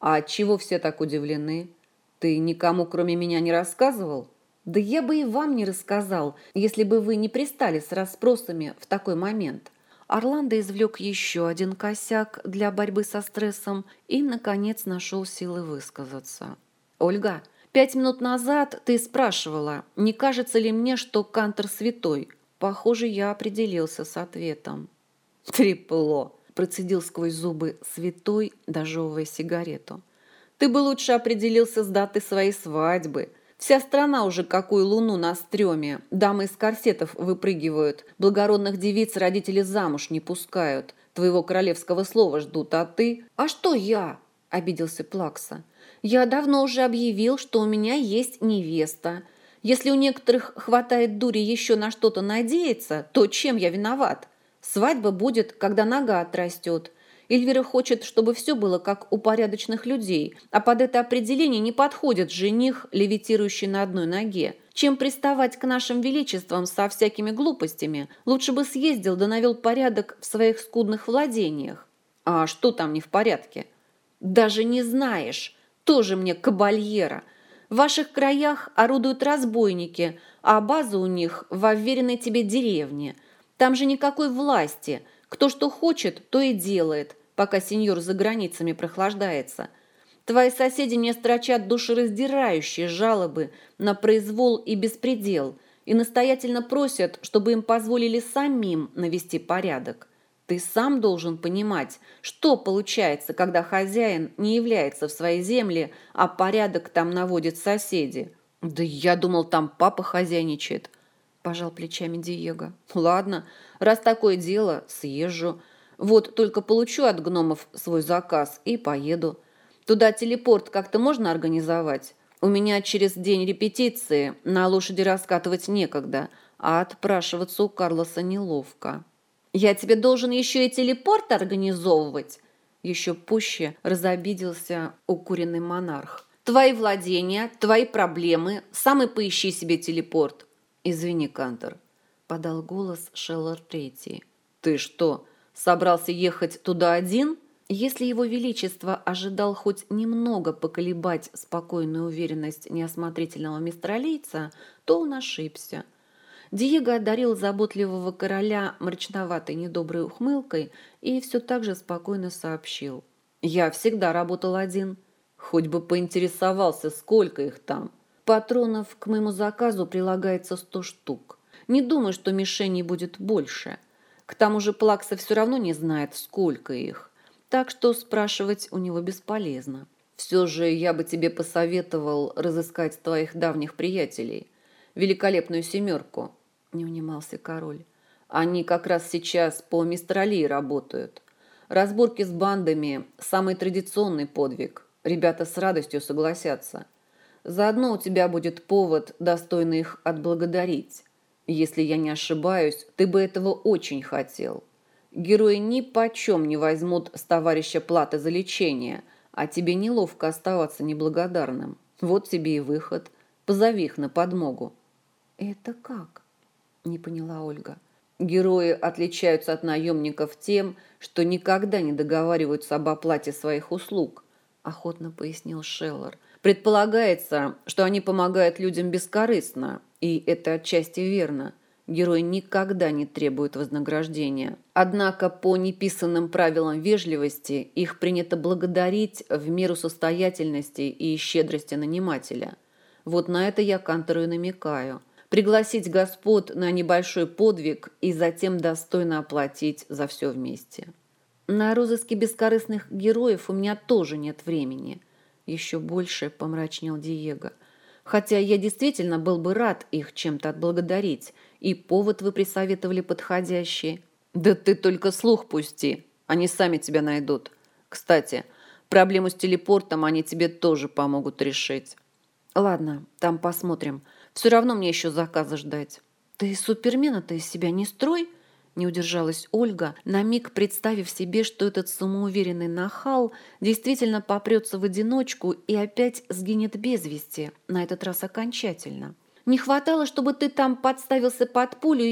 [SPEAKER 1] А отчего все так удивлены? Ты никому, кроме меня, не рассказывал? Да я бы и вам не рассказал, если бы вы не пристали с расспросами в такой момент. Орландо извлек еще один косяк для борьбы со стрессом и, наконец, нашел силы высказаться. «Ольга, 5 минут назад ты спрашивала, не кажется ли мне, что Кантор святой? Похоже, я определился с ответом». «Трепло», – процедил сквозь зубы святой, дожевывая сигарету. «Ты бы лучше определился с датой своей свадьбы. Вся страна уже какую луну на стреме. Дамы из корсетов выпрыгивают, благородных девиц родители замуж не пускают. Твоего королевского слова ждут, а ты...» «А что я?» – обиделся Плакса. «Я давно уже объявил, что у меня есть невеста. Если у некоторых хватает дури еще на что-то надеяться, то чем я виноват? Свадьба будет, когда нога отрастет. Эльвира хочет, чтобы все было как у порядочных людей, а под это определение не подходит жених, левитирующий на одной ноге. Чем приставать к нашим величествам со всякими глупостями, лучше бы съездил да навел порядок в своих скудных владениях». «А что там не в порядке?» «Даже не знаешь. Тоже мне кабальера. В ваших краях орудуют разбойники, а база у них в уверенной тебе деревне. Там же никакой власти. Кто что хочет, то и делает, пока сеньор за границами прохлаждается. Твои соседи мне строчат душераздирающие жалобы на произвол и беспредел и настоятельно просят, чтобы им позволили самим навести порядок. Ты сам должен понимать, что получается, когда хозяин не является в своей земле, а порядок там наводят соседи». «Да я думал, там папа хозяйничает», – пожал плечами Диего. «Ладно, раз такое дело, съезжу. Вот только получу от гномов свой заказ и поеду. Туда телепорт как-то можно организовать? У меня через день репетиции, на лошади раскатывать некогда, а отпрашиваться у Карлоса неловко». «Я тебе должен еще и телепорт организовывать?» Еще пуще разобиделся укуренный монарх. «Твои владения, твои проблемы, сам и поищи себе телепорт». «Извини, Кантор», — подал голос Шеллар Третий. «Ты что, собрался ехать туда один?» Если его величество ожидал хоть немного поколебать спокойную уверенность неосмотрительного мистралийца, то он ошибся. Диего одарил заботливого короля мрачноватой недоброй ухмылкой и все так же спокойно сообщил. «Я всегда работал один. Хоть бы поинтересовался, сколько их там. Патронов к моему заказу прилагается 100 штук. Не думаю, что мишеней будет больше. К тому же Плакса все равно не знает, сколько их. Так что спрашивать у него бесполезно. Все же я бы тебе посоветовал разыскать твоих давних приятелей. Великолепную семерку». Не унимался король. «Они как раз сейчас по Мистралии работают. Разборки с бандами – самый традиционный подвиг. Ребята с радостью согласятся. Заодно у тебя будет повод достойно их отблагодарить. Если я не ошибаюсь, ты бы этого очень хотел. Герои ни почем не возьмут с товарища платы за лечение, а тебе неловко оставаться неблагодарным. Вот тебе и выход. Позови их на подмогу». «Это как?» – не поняла Ольга. «Герои отличаются от наемников тем, что никогда не договариваются об оплате своих услуг», – охотно пояснил Шеллар. «Предполагается, что они помогают людям бескорыстно, и это отчасти верно. Герои никогда не требуют вознаграждения. Однако по неписанным правилам вежливости их принято благодарить в меру состоятельности и щедрости нанимателя. Вот на это я Кантору и намекаю. Пригласить господ на небольшой подвиг и затем достойно оплатить за все вместе». «На розыске бескорыстных героев у меня тоже нет времени», – еще больше помрачнел Диего. «Хотя я действительно был бы рад их чем-то отблагодарить, и повод вы присоветовали подходящий». «Да ты только слух пусти, они сами тебя найдут. Кстати, проблему с телепортом они тебе тоже помогут решить». «Ладно, там посмотрим. Все равно мне еще заказа ждать». «Ты супермена-то из себя не строй», – не удержалась Ольга, на миг представив себе, что этот самоуверенный нахал действительно попрется в одиночку и опять сгинет без вести, на этот раз окончательно. «Не хватало, чтобы ты там подставился под пулю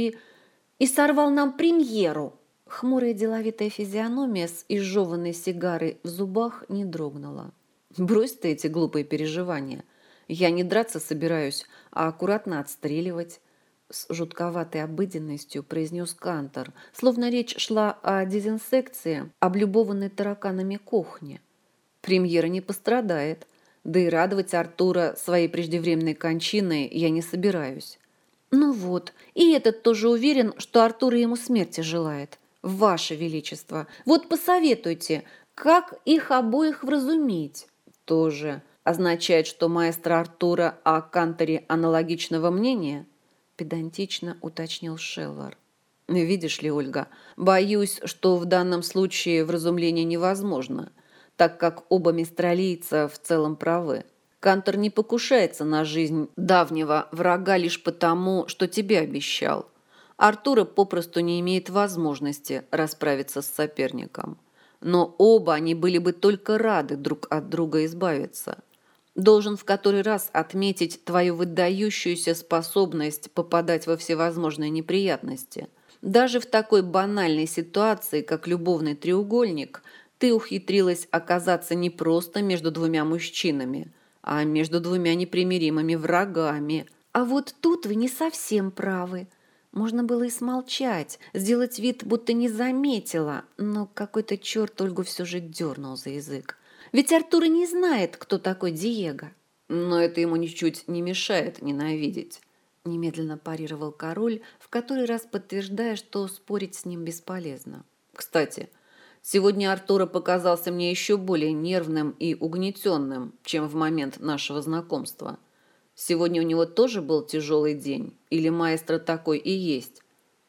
[SPEAKER 1] и сорвал нам премьеру». Хмурая деловитая физиономия с изжеванной сигарой в зубах не дрогнула. Брось ты эти глупые переживания. Я не драться собираюсь, а аккуратно отстреливать. С жутковатой обыденностью произнес Кантор, словно речь шла о дезинсекции, облюбованной тараканами кухни. Премьера не пострадает, да и радовать Артура своей преждевременной кончиной я не собираюсь. Ну вот, и этот тоже уверен, что Артур ему смерти желает. Ваше Величество, вот посоветуйте, как их обоих вразумить? Тоже означает, что маэстро Артура о Канторе аналогичного мнения? Педантично уточнил Шеллар. Видишь ли, Ольга, боюсь, что в данном случае вразумление невозможно, так как оба мистралийца в целом правы. Кантор не покушается на жизнь давнего врага лишь потому, что тебе обещал. Артура попросту не имеет возможности расправиться с соперником. Но оба они были бы только рады друг от друга избавиться. Должен в который раз отметить твою выдающуюся способность попадать во всевозможные неприятности. Даже в такой банальной ситуации, как любовный треугольник, ты ухитрилась оказаться не просто между двумя мужчинами, а между двумя непримиримыми врагами. А вот тут вы не совсем правы. Можно было и смолчать, сделать вид, будто не заметила, но какой-то черт Ольгу все же дернул за язык. Ведь Артур и не знает, кто такой Диего. Но это ему ничуть не мешает ненавидеть. Немедленно парировал король, в который раз подтверждая, что спорить с ним бесполезно. Кстати, сегодня Артура показался мне еще более нервным и угнетенным, чем в момент нашего знакомства. Сегодня у него тоже был тяжелый день? Или маэстро такой и есть?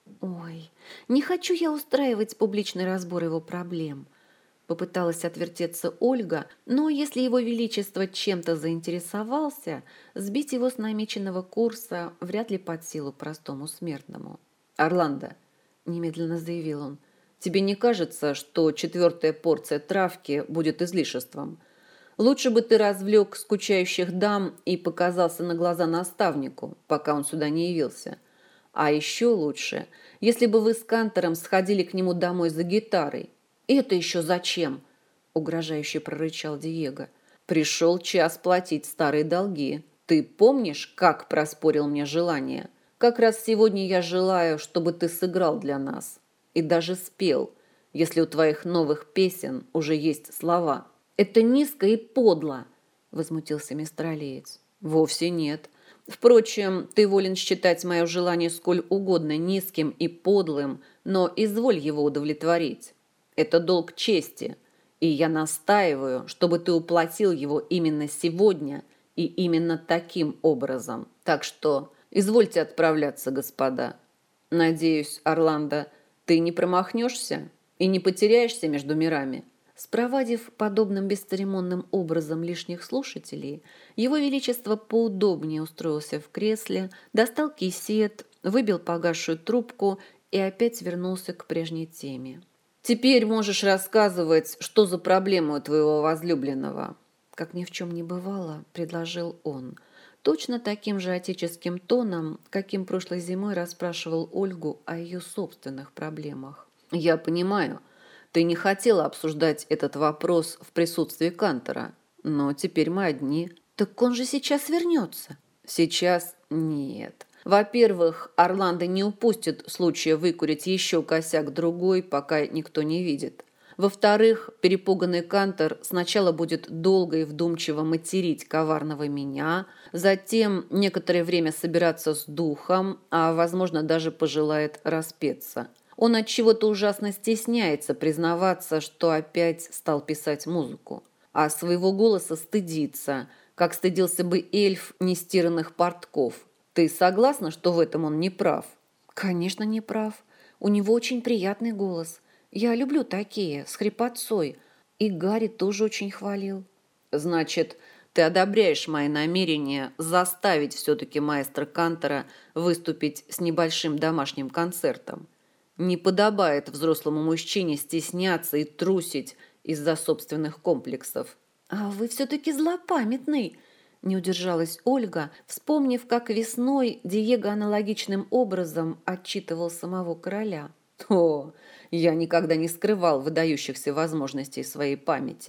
[SPEAKER 1] Ой, не хочу я устраивать публичный разбор его проблем. Попыталась отвертеться Ольга, но если его величество чем-то заинтересовался, сбить его с намеченного курса вряд ли под силу простому смертному. «Орландо», — немедленно заявил он, — «тебе не кажется, что 4-я порция травки будет излишеством? Лучше бы ты развлек скучающих дам и показался на глаза наставнику, пока он сюда не явился. А еще лучше, если бы вы с Кантором сходили к нему домой за гитарой». «Это еще зачем?» – угрожающе прорычал Диего. «Пришел час платить старые долги. Ты помнишь, как проспорил мне желание? Как раз сегодня я желаю, чтобы ты сыграл для нас. И даже спел, если у твоих новых песен уже есть слова». «Это низко и подло», – возмутился мистралиец. «Вовсе нет. Впрочем, ты волен считать мое желание сколь угодно низким и подлым, но изволь его удовлетворить. Это долг чести, и я настаиваю, чтобы ты уплатил его именно сегодня и именно таким образом. Так что извольте отправляться, господа. Надеюсь, Орландо, ты не промахнешься и не потеряешься между мирами». Спровадив подобным бесцеремонным образом лишних слушателей, его величество поудобнее устроился в кресле, достал кисет, выбил погасшую трубку и опять вернулся к прежней теме. «Теперь можешь рассказывать, что за проблема у твоего возлюбленного», как ни в чем не бывало, предложил он, точно таким же отеческим тоном, каким прошлой зимой расспрашивал Ольгу о ее собственных проблемах. «Я понимаю, ты не хотела обсуждать этот вопрос в присутствии Кантора, но теперь мы одни». «Так он же сейчас вернется». «Сейчас нет. Во-первых, Орландо не упустит случая выкурить еще косяк-другой, пока никто не видит. Во-вторых, перепуганный Кантор сначала будет долго и вдумчиво материть коварного меня, затем некоторое время собираться с духом, а, возможно, даже пожелает распеться. Он от чего-то ужасно стесняется признаваться, что опять стал писать музыку, а своего голоса стыдится, как стыдился бы эльф нестиранных портков. Ты согласна, что в этом он не прав? Конечно, не прав. У него очень приятный голос. Я люблю такие, с хрипотцой. И Гарри тоже очень хвалил. Значит, ты одобряешь мои намерения заставить все-таки маэстро Кантора выступить с небольшим домашним концертом. Не подобает взрослому мужчине стесняться и трусить из-за собственных комплексов. А вы все-таки злопамятный, не удержалась Ольга, вспомнив, как весной Диего аналогичным образом отчитывал самого короля. О, я никогда не скрывал выдающихся возможностей своей памяти.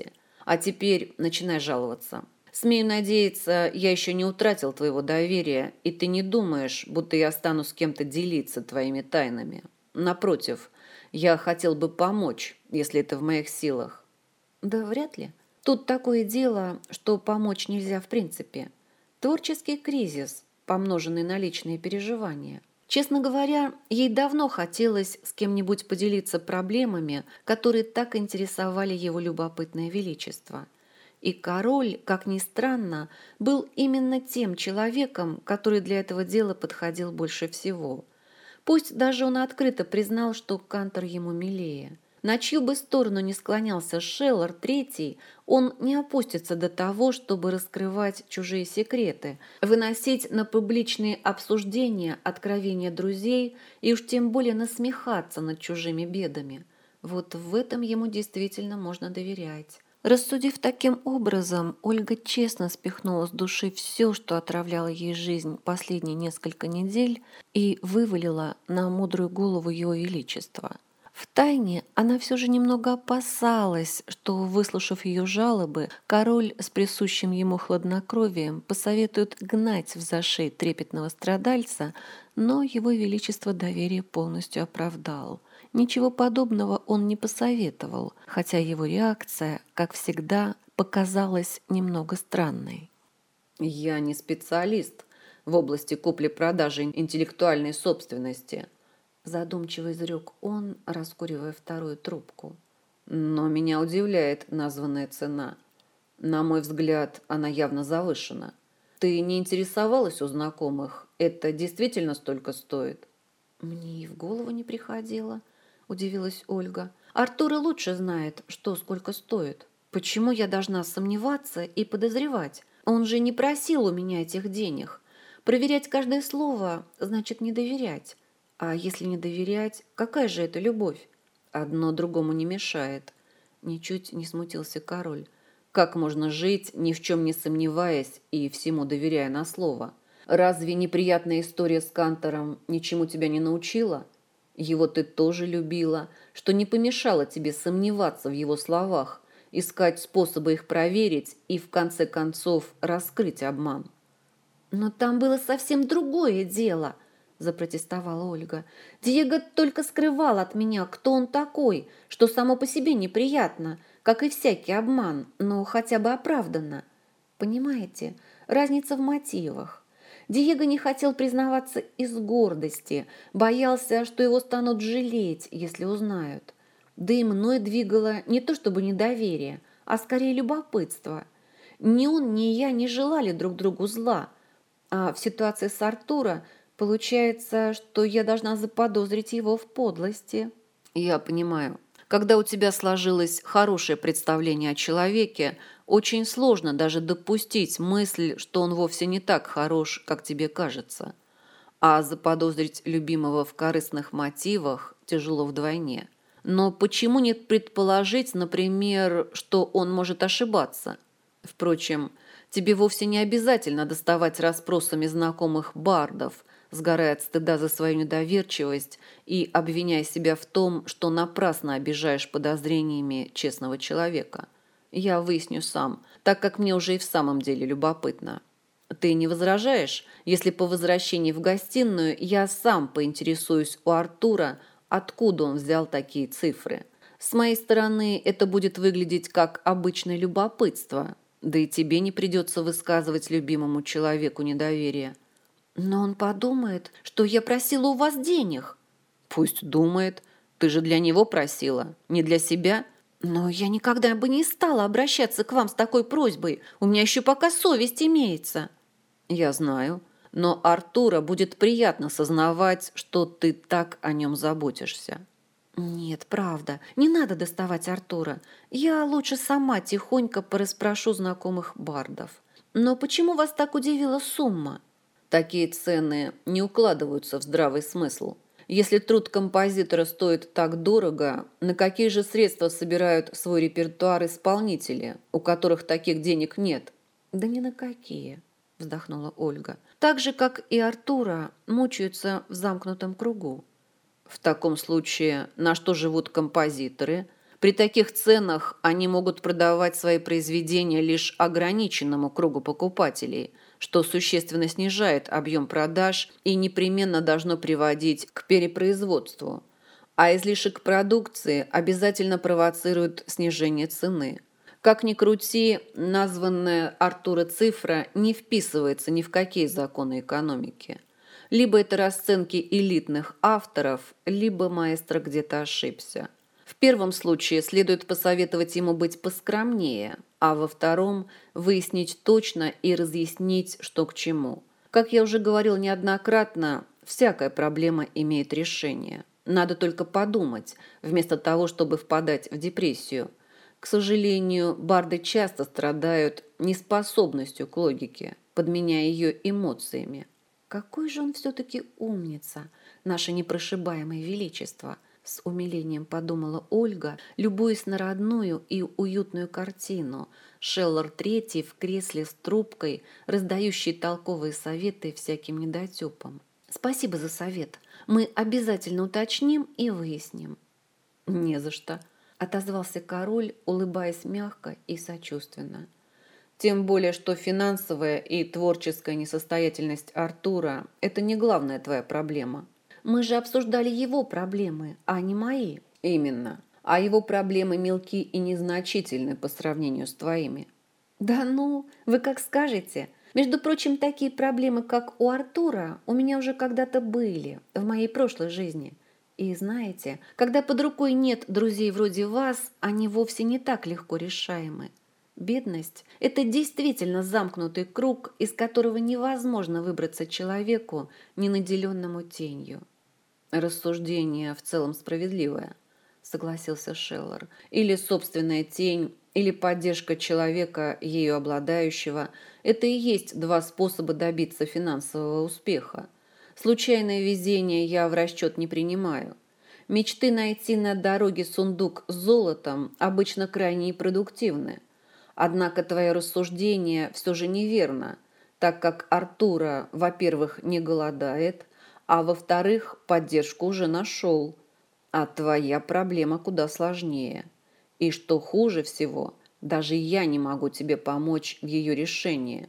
[SPEAKER 1] А теперь начинай жаловаться. Смею надеяться, я еще не утратил твоего доверия, и ты не думаешь, будто я стану с кем-то делиться твоими тайнами. Напротив, я хотел бы помочь, если это в моих силах. Да вряд ли. Тут такое дело, что помочь нельзя в принципе. Творческий кризис, помноженный на личные переживания. Честно говоря, ей давно хотелось с кем-нибудь поделиться проблемами, которые так интересовали его любопытное величество. И король, как ни странно, был именно тем человеком, который для этого дела подходил больше всего. Пусть даже он открыто признал, что Кантор ему милее. На чью бы сторону ни склонялся Шеллар III, он не опустится до того, чтобы раскрывать чужие секреты, выносить на публичные обсуждения откровения друзей и уж тем более насмехаться над чужими бедами. Вот в этом ему действительно можно доверять. Рассудив таким образом, Ольга честно спихнула с души все, что отравляло ей жизнь последние несколько недель, и вывалила на мудрую голову его величества. Втайне она все же немного опасалась, что, выслушав ее жалобы, король с присущим ему хладнокровием посоветует гнать в зашей трепетного страдальца, но его величество доверие полностью оправдал. Ничего подобного он не посоветовал, хотя его реакция, как всегда, показалась немного странной. «Я не специалист в области купли-продажи интеллектуальной собственности», задумчиво изрек он, раскуривая вторую трубку. «Но меня удивляет названная цена. На мой взгляд, она явно завышена. Ты не интересовалась у знакомых? Это действительно столько стоит?» «Мне и в голову не приходило», – удивилась Ольга. «Артур и лучше знает, что сколько стоит. Почему я должна сомневаться и подозревать? Он же не просил у меня этих денег. Проверять каждое слово значит не доверять. А если не доверять, какая же это любовь? Одно другому не мешает». Ничуть не смутился король. «Как можно жить, ни в чем не сомневаясь и всему доверяя на слово? Разве неприятная история с Кантором ничему тебя не научила? Его ты тоже любила, что не помешало тебе сомневаться в его словах, искать способы их проверить и, в конце концов, раскрыть обман». «Но там было совсем другое дело», – запротестовала Ольга. «Диего только скрывал от меня, кто он такой, что само по себе неприятно, как и всякий обман, но хотя бы оправданно. Понимаете, разница в мотивах. Диего не хотел признаваться из гордости, боялся, что его станут жалеть, если узнают. Да и мной двигало не то чтобы недоверие, а скорее любопытство. Ни он, ни я не желали друг другу зла, а в ситуации с Артура получается, что я должна заподозрить его в подлости». «Я понимаю. Когда у тебя сложилось хорошее представление о человеке, очень сложно даже допустить мысль, что он вовсе не так хорош, как тебе кажется. А заподозрить любимого в корыстных мотивах тяжело вдвойне. Но почему не предположить, например, что он может ошибаться? Впрочем, тебе вовсе не обязательно доставать расспросами знакомых бардов, сгорая от стыда за свою недоверчивость и обвиняя себя в том, что напрасно обижаешь подозрениями честного человека. Я выясню сам, так как мне уже и в самом деле любопытно. Ты не возражаешь, если по возвращении в гостиную я сам поинтересуюсь у Артура, откуда он взял такие цифры? С моей стороны это будет выглядеть как обычное любопытство, да и тебе не придется высказывать любимому человеку недоверие». «Но он подумает, что я просила у вас денег». «Пусть думает. Ты же для него просила, не для себя». «Но я никогда бы не стала обращаться к вам с такой просьбой. У меня еще пока совесть имеется». «Я знаю. Но Артура будет приятно сознавать, что ты так о нем заботишься». «Нет, правда, не надо доставать Артура. Я лучше сама тихонько пораспрошу знакомых бардов. Но почему вас так удивила сумма?» «Такие цены не укладываются в здравый смысл. Если труд композитора стоит так дорого, на какие же средства собирают свой репертуар исполнители, у которых таких денег нет?» «Да ни на какие», – вздохнула Ольга. «Так же, как и Артура, мучаются в замкнутом кругу». «В таком случае на что живут композиторы? При таких ценах они могут продавать свои произведения лишь ограниченному кругу покупателей, что существенно снижает объем продаж и непременно должно приводить к перепроизводству. А излишек продукции обязательно провоцирует снижение цены. Как ни крути, названная Артура цифра не вписывается ни в какие законы экономики. Либо это расценки элитных авторов, либо маэстро где-то ошибся. В первом случае следует посоветовать ему быть поскромнее, а во втором – выяснить точно и разъяснить, что к чему. Как я уже говорил неоднократно, всякая проблема имеет решение. Надо только подумать, вместо того, чтобы впадать в депрессию. К сожалению, барды часто страдают неспособностью к логике, подменяя ее эмоциями. «Какой же он все-таки умница, наше непрошибаемое величество!» С умилением подумала Ольга, любуясь на родную и уютную картину. Шеллер третий в кресле с трубкой, раздающий толковые советы всяким недотепам. «Спасибо за совет. Мы обязательно уточним и выясним». «Не за что», — отозвался король, улыбаясь мягко и сочувственно. «Тем более, что финансовая и творческая несостоятельность Артура – это не главная твоя проблема». «Мы же обсуждали его проблемы, а не мои». «Именно. А его проблемы мелки и незначительны по сравнению с твоими». «Да ну, вы как скажете. Между прочим, такие проблемы, как у Артура, у меня уже когда-то были в моей прошлой жизни. И знаете, когда под рукой нет друзей вроде вас, они вовсе не так легко решаемы. Бедность – это действительно замкнутый круг, из которого невозможно выбраться человеку, не наделенному тенью». «Рассуждение в целом справедливое», — согласился Шеллер. «Или собственная тень, или поддержка человека, ею обладающего – это и есть два способа добиться финансового успеха. Случайное везение я в расчет не принимаю. Мечты найти на дороге сундук с золотом обычно крайне продуктивны. Однако твое рассуждение все же неверно, так как Артура, во-первых, не голодает, а во-вторых, поддержку уже нашел. А твоя проблема куда сложнее. И что хуже всего, даже я не могу тебе помочь в ее решении.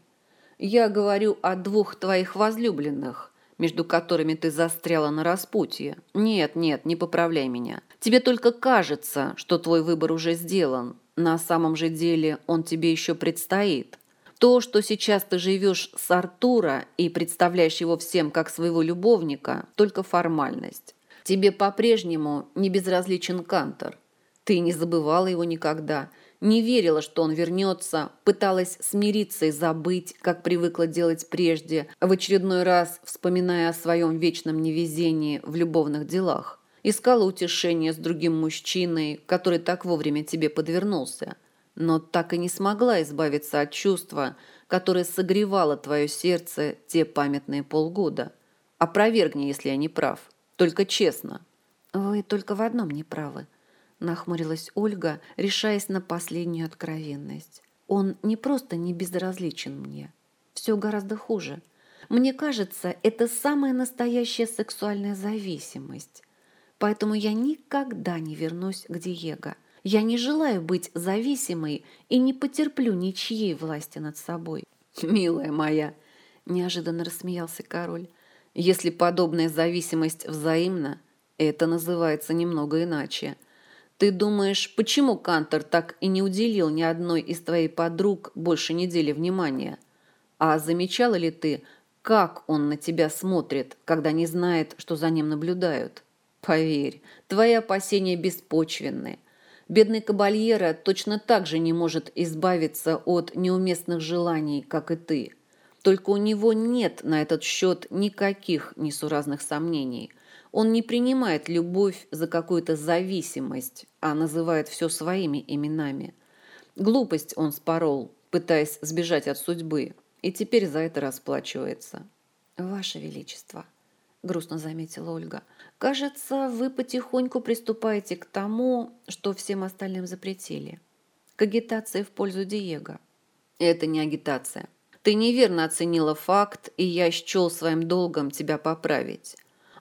[SPEAKER 1] Я говорю о двух твоих возлюбленных, между которыми ты застряла на распутье. Нет, не поправляй меня. Тебе только кажется, что твой выбор уже сделан. На самом же деле он тебе еще предстоит. То, что сейчас ты живешь с Артура и представляешь его всем как своего любовника, только формальность. Тебе по-прежнему не безразличен Кантор. Ты не забывала его никогда, не верила, что он вернется, пыталась смириться и забыть, как привыкла делать прежде, в очередной раз вспоминая о своем вечном невезении в любовных делах. Искала утешение с другим мужчиной, который так вовремя тебе подвернулся. Но так и не смогла избавиться от чувства, которое согревало твое сердце те памятные полгода. Опровергни, если я не прав. Только честно». «Вы только в одном не правы», – нахмурилась Ольга, решаясь на последнюю откровенность. «Он не просто не безразличен мне. Все гораздо хуже. Мне кажется, это самая настоящая сексуальная зависимость. Поэтому я никогда не вернусь к Диего. Я не желаю быть зависимой и не потерплю ничьей власти над собой». «Милая моя», – неожиданно рассмеялся король, – «если подобная зависимость взаимна, это называется немного иначе. Ты думаешь, почему Кантор так и не уделил ни одной из твоих подруг больше недели внимания? А замечала ли ты, как он на тебя смотрит, когда не знает, что за ним наблюдают? Поверь, твои опасения беспочвенны. Бедный кабальера точно так же не может избавиться от неуместных желаний, как и ты. Только у него нет на этот счет никаких несуразных сомнений. Он не принимает любовь за какую-то зависимость, а называет все своими именами. Глупость он спорол, пытаясь сбежать от судьбы, и теперь за это расплачивается». «Ваше Величество», – грустно заметила Ольга, – «кажется, вы потихоньку приступаете к тому, что всем остальным запретили. К агитации в пользу Диего». «Это не агитация. Ты неверно оценила факт, и я счел своим долгом тебя поправить.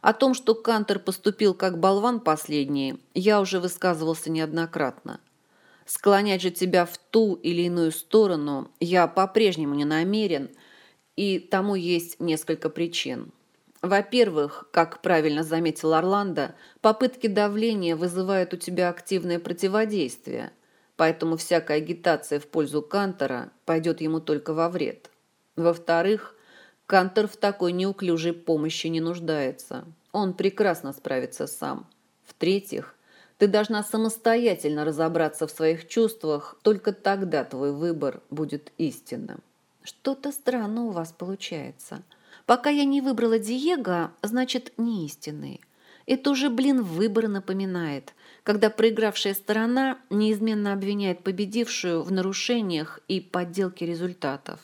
[SPEAKER 1] О том, что Кантор поступил как болван последний, я уже высказывался неоднократно. Склонять же тебя в ту или иную сторону я по-прежнему не намерен, и тому есть несколько причин. Во-первых, как правильно заметил Орландо, попытки давления вызывают у тебя активное противодействие, поэтому всякая агитация в пользу Кантора пойдет ему только во вред. Во-вторых, Кантор в такой неуклюжей помощи не нуждается. Он прекрасно справится сам. В-третьих, ты должна самостоятельно разобраться в своих чувствах, только тогда твой выбор будет истинным. Что-то странно у вас получается. Пока я не выбрала Диего, значит, не истинный. Это уже, выбор напоминает, когда проигравшая сторона неизменно обвиняет победившую в нарушениях и подделке результатов.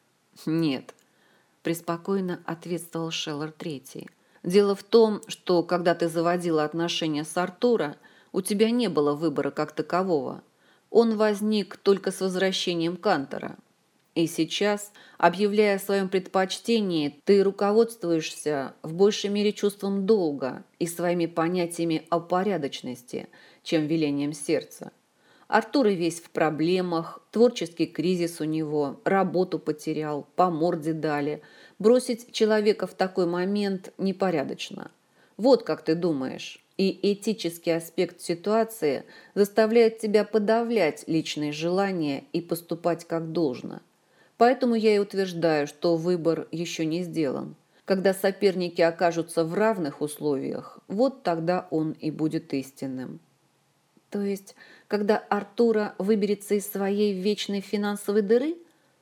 [SPEAKER 1] Нет, преспокойно ответствовал Шеллер Третий. Дело в том, что когда ты заводила отношения с Артуро, у тебя не было выбора как такового. Он возник только с возвращением Кантора. И сейчас, объявляя о своем предпочтении, ты руководствуешься в большей мере чувством долга и своими понятиями о порядочности, чем велением сердца. Артур и весь в проблемах, творческий кризис у него, работу потерял, по морде дали. Бросить человека в такой момент непорядочно. Вот как ты думаешь. И этический аспект ситуации заставляет тебя подавлять личные желания и поступать как должно. Поэтому я и утверждаю, что выбор еще не сделан. Когда соперники окажутся в равных условиях, вот тогда он и будет истинным. То есть, когда Артуро выберется из своей вечной финансовой дыры?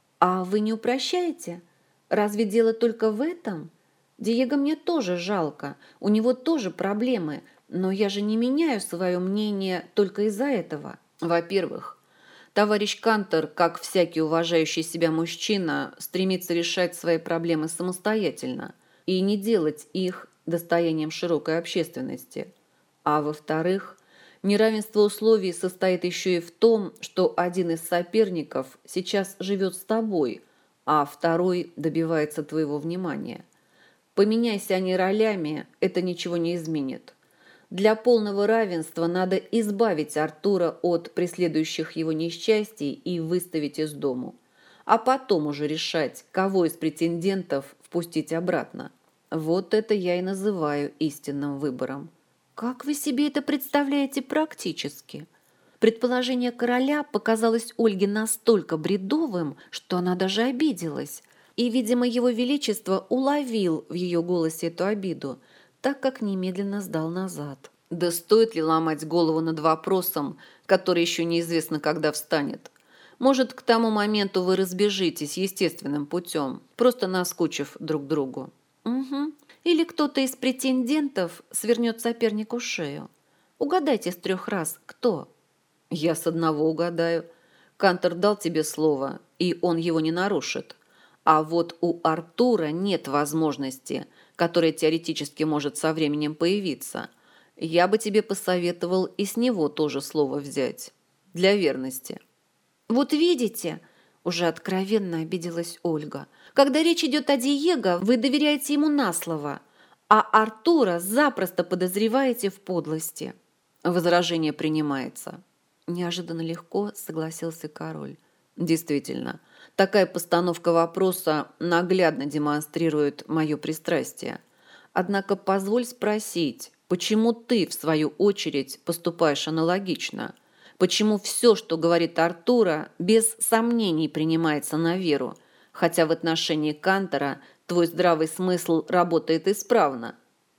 [SPEAKER 1] А вы не упрощаете? Разве дело только в этом? Диего мне тоже жалко, у него тоже проблемы, но я же не меняю свое мнение только из-за этого. Во-первых, товарищ Кантор, как всякий уважающий себя мужчина, стремится решать свои проблемы самостоятельно и не делать их достоянием широкой общественности. А во-вторых, неравенство условий состоит еще и в том, что один из соперников сейчас живет с тобой, а второй добивается твоего внимания. Поменяйся они ролями, это ничего не изменит. Для полного равенства надо избавить Артура от преследующих его несчастий и выставить из дому. А потом уже решать, кого из претендентов впустить обратно. Вот это я и называю истинным выбором. Как вы себе это представляете практически? Предположение короля показалось Ольге настолько бредовым, что она даже обиделась. И, видимо, его величество уловил в ее голосе эту обиду, так как немедленно сдал назад. Да стоит ли ломать голову над вопросом, который еще неизвестно, когда встанет? Может, к тому моменту вы разбежитесь естественным путем, просто наскучив друг другу. Угу. Или кто-то из претендентов свернет сопернику шею. Угадайте с 3 раз, кто? Я с одного угадаю. Кантор дал тебе слово, и он его не нарушит. А вот у Артура нет возможности, которая теоретически может со временем появиться. Я бы тебе посоветовал и с него тоже слово взять. Для верности. Вот видите, уже откровенно обиделась Ольга. Когда речь идет о Диего, вы доверяете ему на слово, а Артура запросто подозреваете в подлости. Возражение принимается. Неожиданно легко согласился король. Действительно, такая постановка вопроса наглядно демонстрирует мое пристрастие. Однако позволь спросить, почему ты, в свою очередь, поступаешь аналогично? Почему все, что говорит Артура, без сомнений принимается на веру, хотя в отношении Кантора твой здравый смысл работает исправно?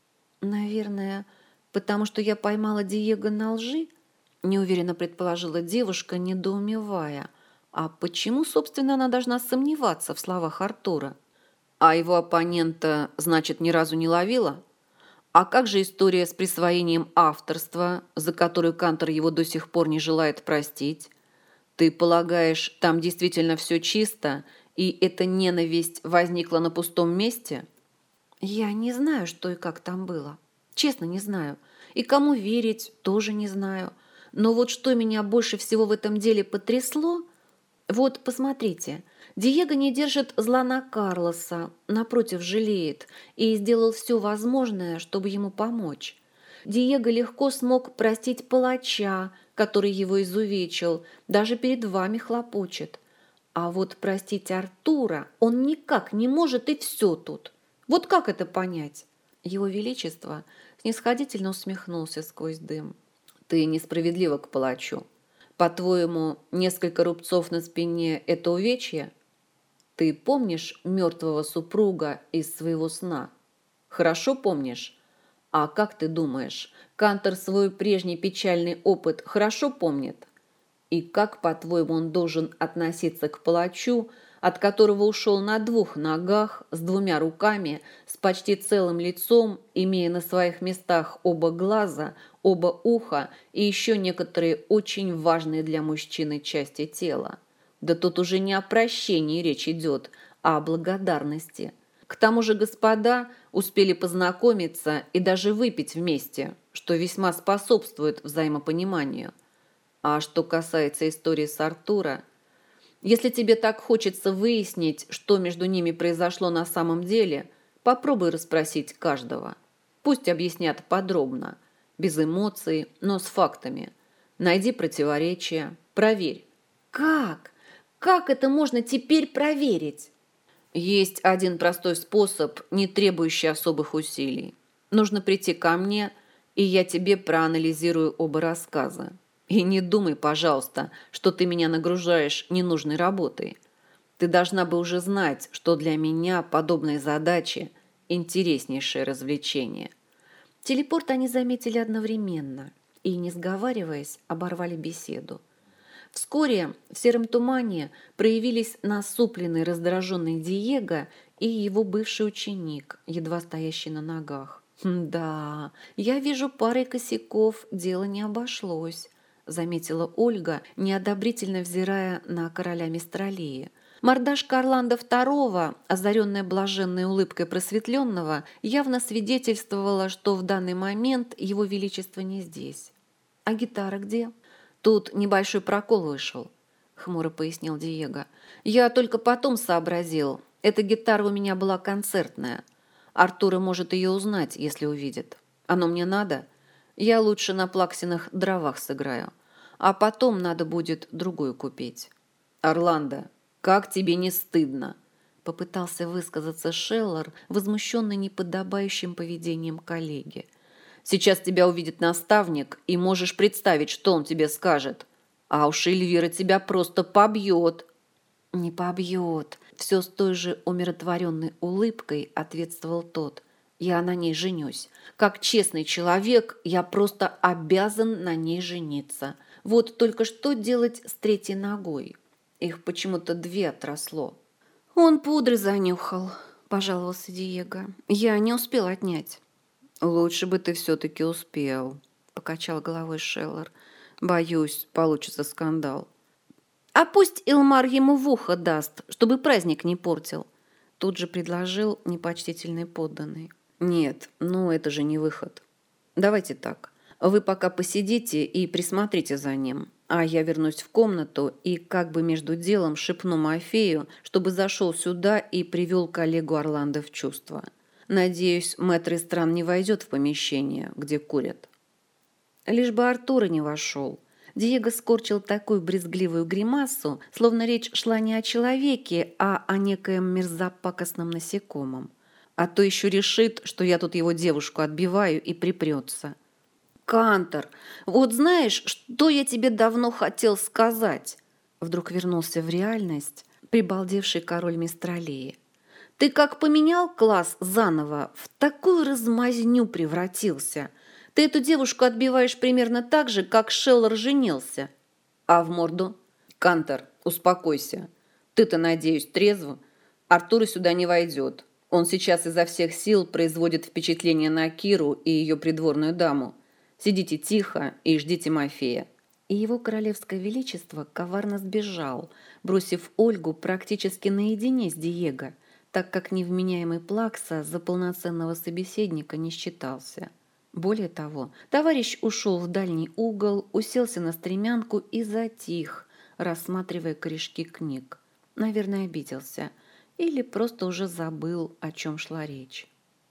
[SPEAKER 1] Наверное, потому что я поймала Диего на лжи, неуверенно предположила девушка, недоумевая. А почему, собственно, она должна сомневаться в словах Артура? А его оппонента, значит, ни разу не ловила? А как же история с присвоением авторства, за которую Кантор его до сих пор не желает простить? Ты полагаешь, там действительно все чисто, и эта ненависть возникла на пустом месте? Я не знаю, что и как там было. Честно, не знаю. И кому верить, тоже не знаю. Но вот что меня больше всего в этом деле потрясло... Вот, посмотрите, Диего не держит зла на Карлоса, напротив, жалеет и сделал все возможное, чтобы ему помочь. Диего легко смог простить палача, который его изувечил, даже перед вами хлопочет. А вот простить Артура он никак не может, и все тут. Вот как это понять? Его Величество снисходительно усмехнулся сквозь дым. Ты несправедлива к палачу. По-твоему, несколько рубцов на спине – это увечье? Ты помнишь мертвого супруга из своего сна? Хорошо помнишь? А как ты думаешь, Кантор свой прежний печальный опыт хорошо помнит? И как, по-твоему, он должен относиться к палачу, от которого ушел на двух ногах, с двумя руками, с почти целым лицом, имея на своих местах оба глаза, оба уха и еще некоторые очень важные для мужчины части тела? Да тут уже не о прощении речь идет, а о благодарности. К тому же господа успели познакомиться и даже выпить вместе, что весьма способствует взаимопониманию. А что касается истории с Артура, если тебе так хочется выяснить, что между ними произошло на самом деле, попробуй расспросить каждого. Пусть объяснят подробно, без эмоций, но с фактами. Найди противоречия, проверь. Как? Как это можно теперь проверить? Есть один простой способ, не требующий особых усилий. Нужно прийти ко мне, и я тебе проанализирую оба рассказа. И не думай, пожалуйста, что ты меня нагружаешь ненужной работой. Ты должна бы уже знать, что для меня подобные задачи – интереснейшее развлечение. Телепорт они заметили одновременно и, не сговариваясь, оборвали беседу. Вскоре в сером тумане проявились насупленный, раздраженный Диего и его бывший ученик, едва стоящий на ногах. «Да, я вижу, парой косяков дело не обошлось», заметила Ольга, неодобрительно взирая на короля Мистралии. Мордашка Орландо II, озаренная блаженной улыбкой просветленного, явно свидетельствовала, что в данный момент его величество не здесь. «А гитара где?» «Тут небольшой прокол вышел», — хмуро пояснил Диего. «Я только потом сообразил. Эта гитара у меня была концертная. Артур может ее узнать, если увидит. Оно мне надо? Я лучше на плаксиных дровах сыграю. А потом надо будет другую купить». «Орландо, как тебе не стыдно?» — попытался высказаться Шеллар, возмущенный неподобающим поведением коллеги. «Сейчас тебя увидит наставник, и можешь представить, что он тебе скажет. А уж Эльвира тебя просто побьет». «Не побьет», — все с той же умиротворенной улыбкой ответствовал тот. «Я на ней женюсь. Как честный человек, я просто обязан на ней жениться. Вот только что делать с третьей ногой? Их почему-то две отросло». «Он пудры занюхал», — пожаловался Диего. «Я не успел отнять». «Лучше бы ты все-таки успел», — покачал головой Шеллар. «Боюсь, получится скандал». «А пусть Илмар ему в ухо даст, чтобы праздник не портил», — тут же предложил непочтительный подданный. «Нет, ну это же не выход. Давайте так. Вы пока посидите и присмотрите за ним, а я вернусь в комнату и как бы между делом шепну Мафею, чтобы зашел сюда и привел коллегу Орландо в чувство. Надеюсь, мэтр из стран не войдет в помещение, где курят». Лишь бы Артур не вошел. Диего скорчил такую брезгливую гримасу, словно речь шла не о человеке, а о некоем мерзопакостном насекомом. А то еще решит, что я тут его девушку отбиваю и припрется. «Кантор, вот знаешь, что я тебе давно хотел сказать?» Вдруг вернулся в реальность прибалдевший король Мистралии. «Ты как поменял класс заново, в такую размазню превратился. Ты эту девушку отбиваешь примерно так же, как Шеллар женился. А в морду? Кантор, успокойся. Ты-то, надеюсь, трезв? Артур сюда не войдет. Он сейчас изо всех сил производит впечатление на Киру и ее придворную даму. Сидите тихо и ждите Мафея». И его королевское величество коварно сбежал, бросив Ольгу практически наедине с Диего, так как невменяемый Плакса за полноценного собеседника не считался. Более того, товарищ ушел в дальний угол, уселся на стремянку и затих, рассматривая корешки книг. Наверное, обиделся. Или просто уже забыл, о чем шла речь.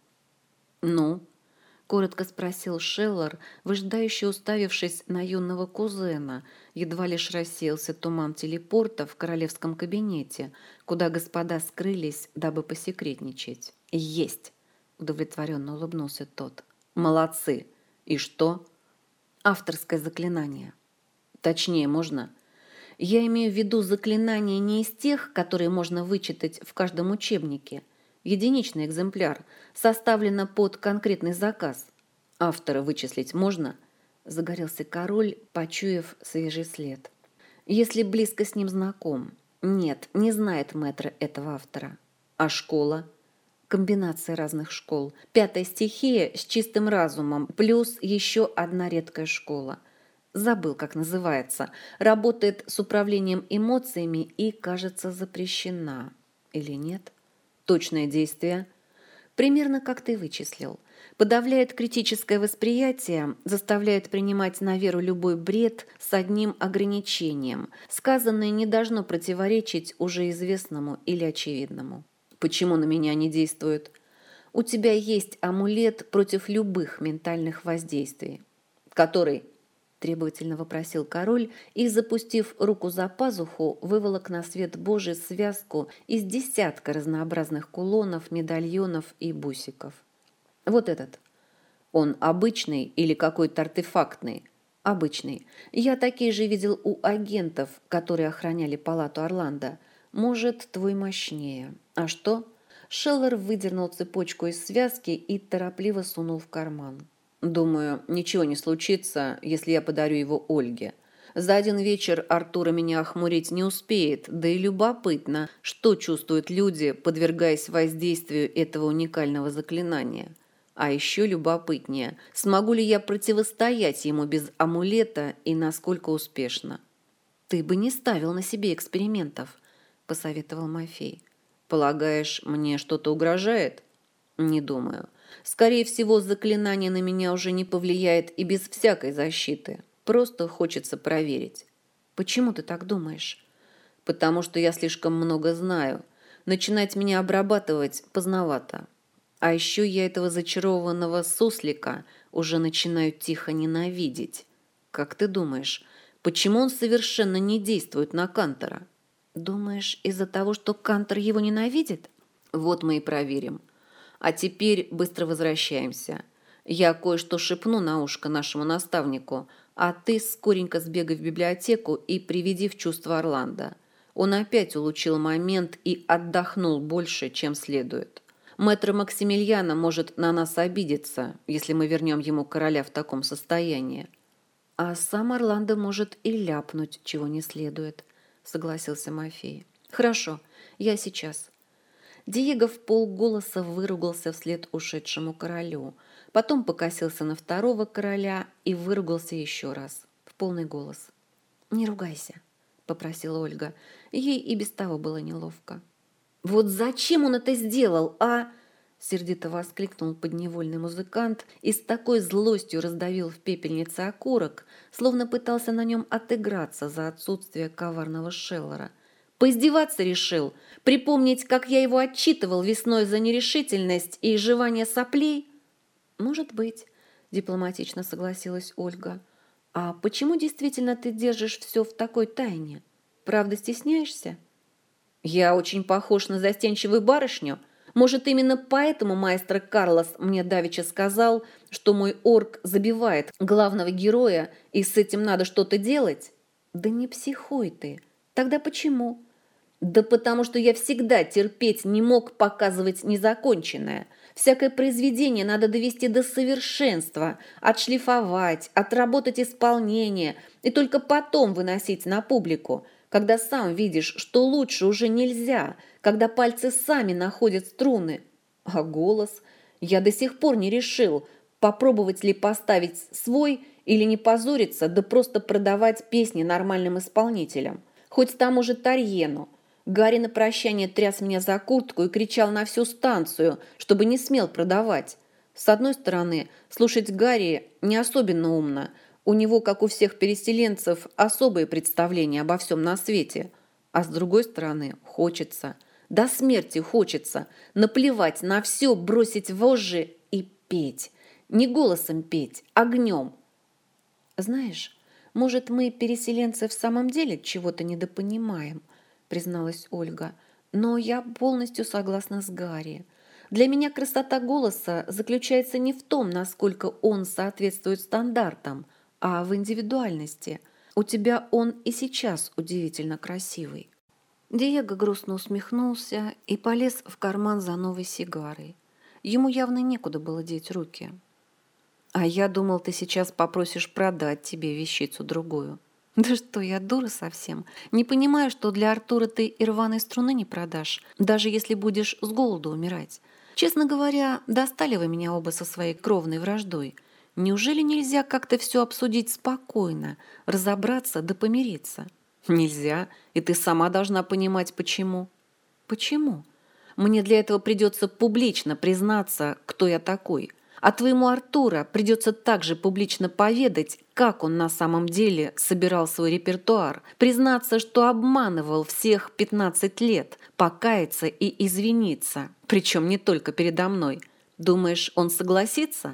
[SPEAKER 1] «Ну?» — коротко спросил Шеллар, выжидающе уставившись на юного кузена. Едва лишь рассеялся туман телепорта в королевском кабинете, куда господа скрылись, дабы посекретничать. «Есть!» — удовлетворенно улыбнулся тот. «Молодцы! И что?» «Авторское заклинание». «Точнее можно?» «Я имею в виду заклинания не из тех, которые можно вычитать в каждом учебнике. Единичный экземпляр, составлено под конкретный заказ. Автора вычислить можно?» Загорелся король, почуяв свежий след. «Если близко с ним знаком. Нет, не знает мэтр этого автора. А школа?» Комбинация разных школ. 5-я стихия с чистым разумом, плюс еще одна редкая школа. Забыл, как называется. Работает с управлением эмоциями и, кажется, запрещена. Или нет? Точное действие. Примерно как ты вычислил. Подавляет критическое восприятие, заставляет принимать на веру любой бред с одним ограничением. Сказанное не должно противоречить уже известному или очевидному. Почему на меня не действует? У тебя есть амулет против любых ментальных воздействий. Который? Требовательно вопросил король и, запустив руку за пазуху, выволок на свет Божий связку из десятка разнообразных кулонов, медальонов и бусиков. Вот этот. Он обычный или какой-то артефактный? Обычный. Я такие же видел у агентов, которые охраняли палату Орландо. Может, твой мощнее. А что? Шеллар выдернул цепочку из связки и торопливо сунул в карман. Думаю, ничего не случится, если я подарю его Ольге. За один вечер Артура меня охмурить не успеет, да и любопытно, что чувствуют люди, подвергаясь воздействию этого уникального заклинания. А еще любопытнее, смогу ли я противостоять ему без амулета и насколько успешно. «Ты бы не ставил на себе экспериментов», – посоветовал Мафей. «Полагаешь, мне что-то угрожает?» «Не думаю. Скорее всего, заклинание на меня уже не повлияет и без всякой защиты. Просто хочется проверить». «Почему ты так думаешь?» «Потому что я слишком много знаю. Начинать меня обрабатывать поздновато. А еще я этого зачарованного суслика уже начинаю тихо ненавидеть. Как ты думаешь, почему он совершенно не действует на Кантора?» «Думаешь, из-за того, что Кантор его ненавидит?» «Вот мы и проверим. А теперь быстро возвращаемся. Я кое-что шепну на ушко нашему наставнику, а ты скоренько сбегай в библиотеку и приведи в чувство Орландо. Он опять улучил момент и отдохнул больше, чем следует. Мэтр Максимилиано может на нас обидеться, если мы вернем ему короля в таком состоянии». «А сам Орландо может и ляпнуть, чего не следует», — согласился Мафей. «Хорошо, я сейчас». Диего вполголоса выругался вслед ушедшему королю, потом покосился на второго короля и выругался еще раз, в полный голос. «Не ругайся», — попросила Ольга. Ей и без того было неловко. «Вот зачем он это сделал, а?» — сердито воскликнул подневольный музыкант и с такой злостью раздавил в пепельнице окурок, словно пытался на нем отыграться за отсутствие коварного Шеллара. «Поиздеваться решил? Припомнить, как я его отчитывал весной за нерешительность и жевание соплей?» «Может быть», — дипломатично согласилась Ольга. «А почему действительно ты держишь все в такой тайне? Правда стесняешься?» «Я очень похож на застенчивую барышню. Может, именно поэтому маэстро Карлос мне давеча сказал, что мой орк забивает главного героя, и с этим надо что-то делать?» «Да не психуй ты. Тогда почему?» «Да потому что я всегда терпеть не мог показывать незаконченное. Всякое произведение надо довести до совершенства, отшлифовать, отработать исполнение и только потом выносить на публику, когда сам видишь, что лучше уже нельзя, когда пальцы сами находят струны. А голос? Я до сих пор не решил, попробовать ли поставить свой или не позориться, да просто продавать песни нормальным исполнителям. Хоть тому же Тарьену. Гарри на прощание тряс меня за куртку и кричал на всю станцию, чтобы не смел продавать. С одной стороны, слушать Гарри не особенно умно. У него, как у всех переселенцев, особые представления обо всем на свете. А с другой стороны, хочется, до смерти хочется, наплевать на все, бросить вожжи и петь. Не голосом петь, огнем. Знаешь, может, мы, переселенцы, в самом деле чего-то недопонимаем, призналась Ольга. Но я полностью согласна с Гарри. Для меня красота голоса заключается не в том, насколько он соответствует стандартам, а в индивидуальности. У тебя он и сейчас удивительно красивый. Диего грустно усмехнулся и полез в карман за новой сигарой. Ему явно некуда было деть руки. «А я думал, ты сейчас попросишь продать тебе вещицу другую». «Да что, я дура совсем. Не понимаю, что для Артура ты и рваной струны не продашь, даже если будешь с голоду умирать. Честно говоря, достали вы меня оба со своей кровной враждой. Неужели нельзя как-то все обсудить спокойно, разобраться да помириться?» «Нельзя, и ты сама должна понимать, почему». «Почему? Мне для этого придется публично признаться, кто я такой. А твоему Артура придется также публично поведать, как он на самом деле собирал свой репертуар, признаться, что обманывал всех 15 лет, покаяться и извиниться, причем не только передо мной. Думаешь, он согласится?»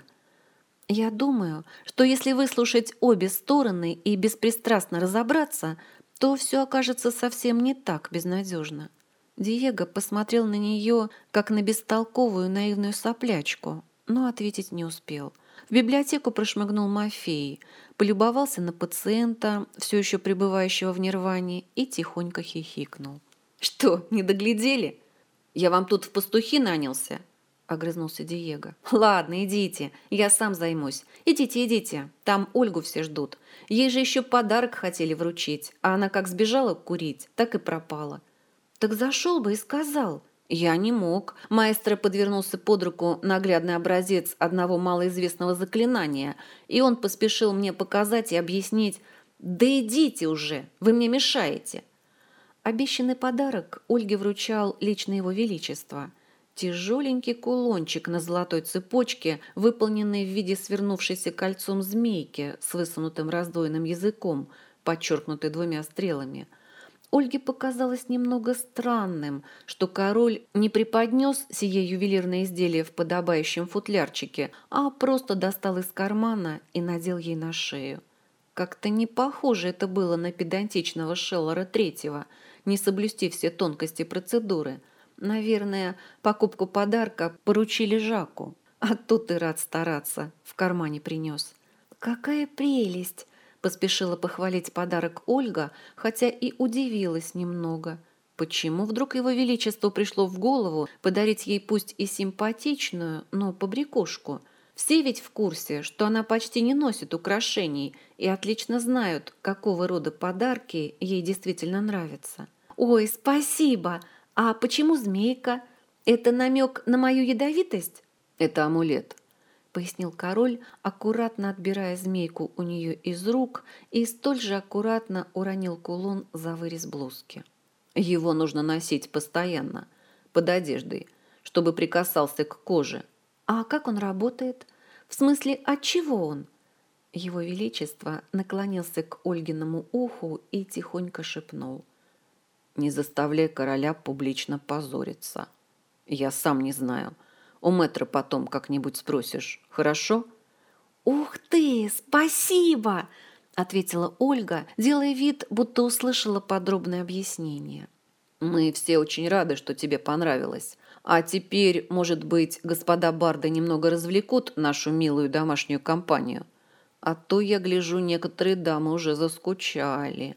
[SPEAKER 1] «Я думаю, что если выслушать обе стороны и беспристрастно разобраться, то все окажется совсем не так безнадежно». Диего посмотрел на нее, как на бестолковую наивную соплячку, но ответить не успел. В библиотеку прошмыгнул Мафей, полюбовался на пациента, все еще пребывающего в нирване, и тихонько хихикнул. «Что, не доглядели? Я вам тут в пастухи нанялся?» — огрызнулся Диего. «Ладно, идите, я сам займусь. Идите, идите, там Ольгу все ждут. Ей же еще подарок хотели вручить, а она как сбежала курить, так и пропала». «Так зашел бы и сказал». «Я не мог». Маэстро подвернулся под руку наглядный образец одного малоизвестного заклинания, и он поспешил мне показать и объяснить. «Да идите уже, вы мне мешаете». Обещанный подарок Ольге вручал лично его величество. Тяжеленький кулончик на золотой цепочке, выполненный в виде свернувшейся кольцом змейки с высунутым раздвоенным языком, подчеркнутый двумя стрелами. Ольге показалось немного странным, что король не преподнес сие ювелирное изделие в подобающем футлярчике, а просто достал из кармана и надел ей на шею. Как-то не похоже это было на педантичного Шеллора Третьего, не соблюсти все тонкости процедуры. Наверное, покупку подарка поручили Жаку, а тут и рад стараться, в кармане принес. «Какая прелесть!» Поспешила похвалить подарок Ольга, хотя и удивилась немного. Почему вдруг его величеству пришло в голову подарить ей пусть и симпатичную, но побрякушку? Все ведь в курсе, что она почти не носит украшений и отлично знают, какого рода подарки ей действительно нравятся. «Ой, спасибо! А почему змейка? Это намек на мою ядовитость?» «Это амулет», — пояснил король, аккуратно отбирая змейку у нее из рук и столь же аккуратно уронил кулон за вырез блузки. «Его нужно носить постоянно, под одеждой, чтобы прикасался к коже». «А как он работает? В смысле, от чего он?» Его Величество наклонился к Ольгиному уху и тихонько шепнул. «Не заставляй короля публично позориться. Я сам не знаю. У мэтра потом как-нибудь спросишь, хорошо?» «Ух ты, спасибо!» — ответила Ольга, делая вид, будто услышала подробное объяснение. «Мы все очень рады, что тебе понравилось. А теперь, может быть, господа барды немного развлекут нашу милую домашнюю компанию? А то, я гляжу, некоторые дамы уже заскучали».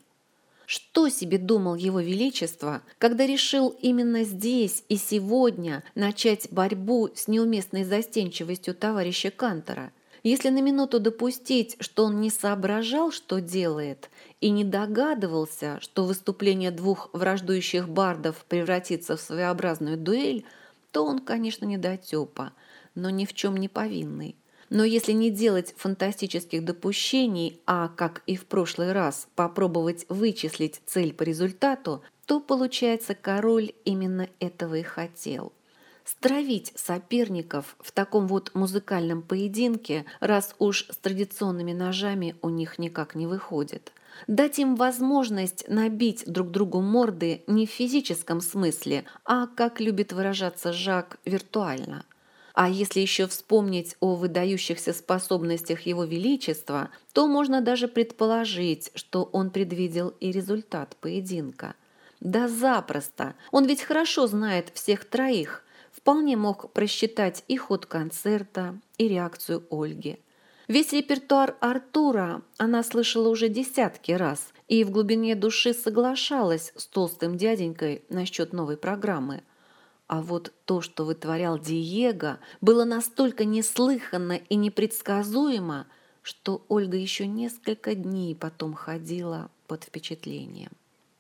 [SPEAKER 1] Что себе думал его величество, когда решил именно здесь и сегодня начать борьбу с неуместной застенчивостью товарища Кантора? Если на минуту допустить, что он не соображал, что делает, и не догадывался, что выступление двух враждующих бардов превратится в своеобразную дуэль, то он, конечно, недотепа, но ни в чем не повинный. Но если не делать фантастических допущений, а, как и в прошлый раз, попробовать вычислить цель по результату, то, получается, король именно этого и хотел. Стравить соперников в таком вот музыкальном поединке, раз уж с традиционными ножами у них никак не выходит. Дать им возможность набить друг другу морды не в физическом смысле, а, как любит выражаться Жак, виртуально. А если еще вспомнить о выдающихся способностях Его Величества, то можно даже предположить, что он предвидел и результат поединка. Да запросто! Он ведь хорошо знает всех троих, вполне мог просчитать и ход концерта, и реакцию Ольги. Весь репертуар Артура она слышала уже десятки раз и в глубине души соглашалась с толстым дяденькой насчет новой программы. А вот то, что вытворял Диего, было настолько неслыханно и непредсказуемо, что Ольга еще несколько дней потом ходила под впечатлением.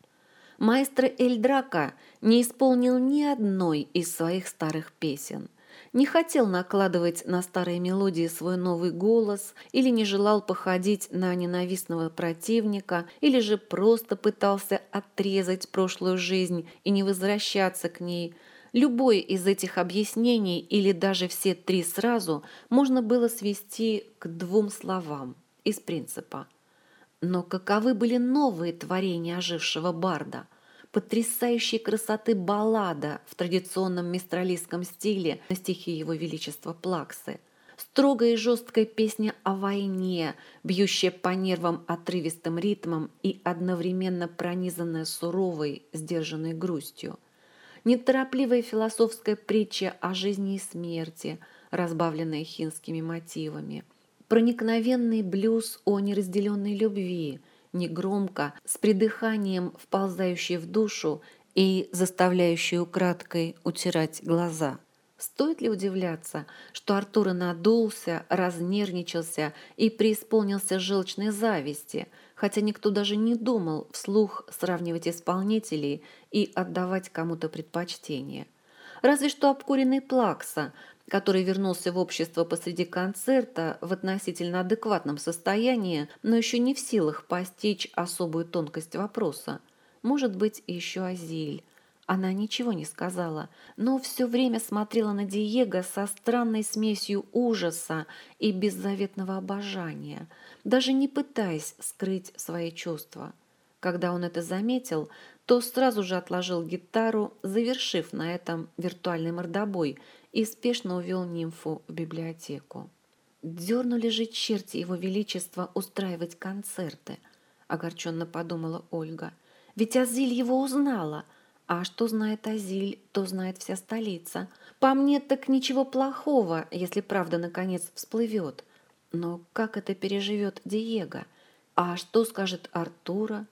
[SPEAKER 1] Маэстро Эль Драко не исполнил ни одной из своих старых песен, не хотел накладывать на старые мелодии свой новый голос или не желал походить на ненавистного противника, или же просто пытался отрезать прошлую жизнь и не возвращаться к ней. Любое из этих объяснений или даже все три сразу можно было свести к двум словам из принципа. Но каковы были новые творения ожившего барда? Потрясающей красоты баллада в традиционном мистралийском стиле на стихи Его Величества Плаксы. Строгая и жесткая песня о войне, бьющая по нервам отрывистым ритмом и одновременно пронизанная суровой, сдержанной грустью. Неторопливая философская притча о жизни и смерти, разбавленная хинскими мотивами. Проникновенный блюз о неразделенной любви, негромко, с придыханием вползающий в душу и заставляющий украдкой утирать глаза. Стоит ли удивляться, что Артур надулся, разнервничался и преисполнился желчной зависти, хотя никто даже не думал вслух сравнивать исполнителей и отдавать кому-то предпочтение. Разве что обкуренный Плакса, который вернулся в общество посреди концерта в относительно адекватном состоянии, но еще не в силах постичь особую тонкость вопроса. Может быть, еще Азиль. Она ничего не сказала, но все время смотрела на Диего со странной смесью ужаса и беззаветного обожания, даже не пытаясь скрыть свои чувства. Когда он это заметил, то сразу же отложил гитару, завершив на этом виртуальный мордобой, и спешно увел нимфу в библиотеку. «Дернули же черти Его Величества устраивать концерты», — огорченно подумала Ольга. «Ведь Азиль его узнала. А что знает Азиль, то знает вся столица. По мне так ничего плохого, если правда наконец всплывет. Но как это переживет Диего? А что скажет Артура?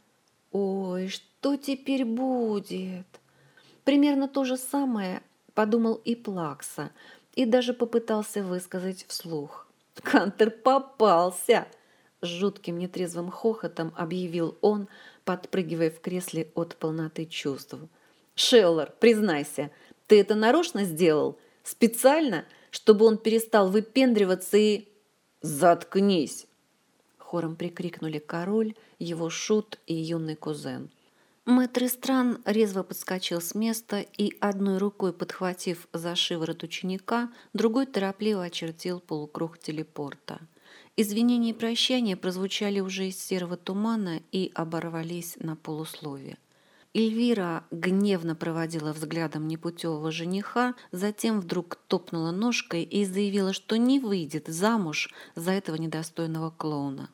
[SPEAKER 1] Ой, что теперь будет?» Примерно то же самое подумал и Плакса, и даже попытался высказать вслух. «Кантер попался!» С жутким нетрезвым хохотом объявил он, подпрыгивая в кресле от полноты чувств. «Шеллар, признайся, ты это нарочно сделал? Специально, чтобы он перестал выпендриваться и...» «Заткнись!» Хором прикрикнули король, его шут и юный кузен. Мэтр Истран резво подскочил с места и, одной рукой подхватив за шиворот ученика, другой торопливо очертил полукруг телепорта. Извинения и прощания прозвучали уже из серого тумана и оборвались на полуслове. Эльвира гневно проводила взглядом непутевого жениха, затем вдруг топнула ножкой и заявила, что не выйдет замуж за этого недостойного клоуна.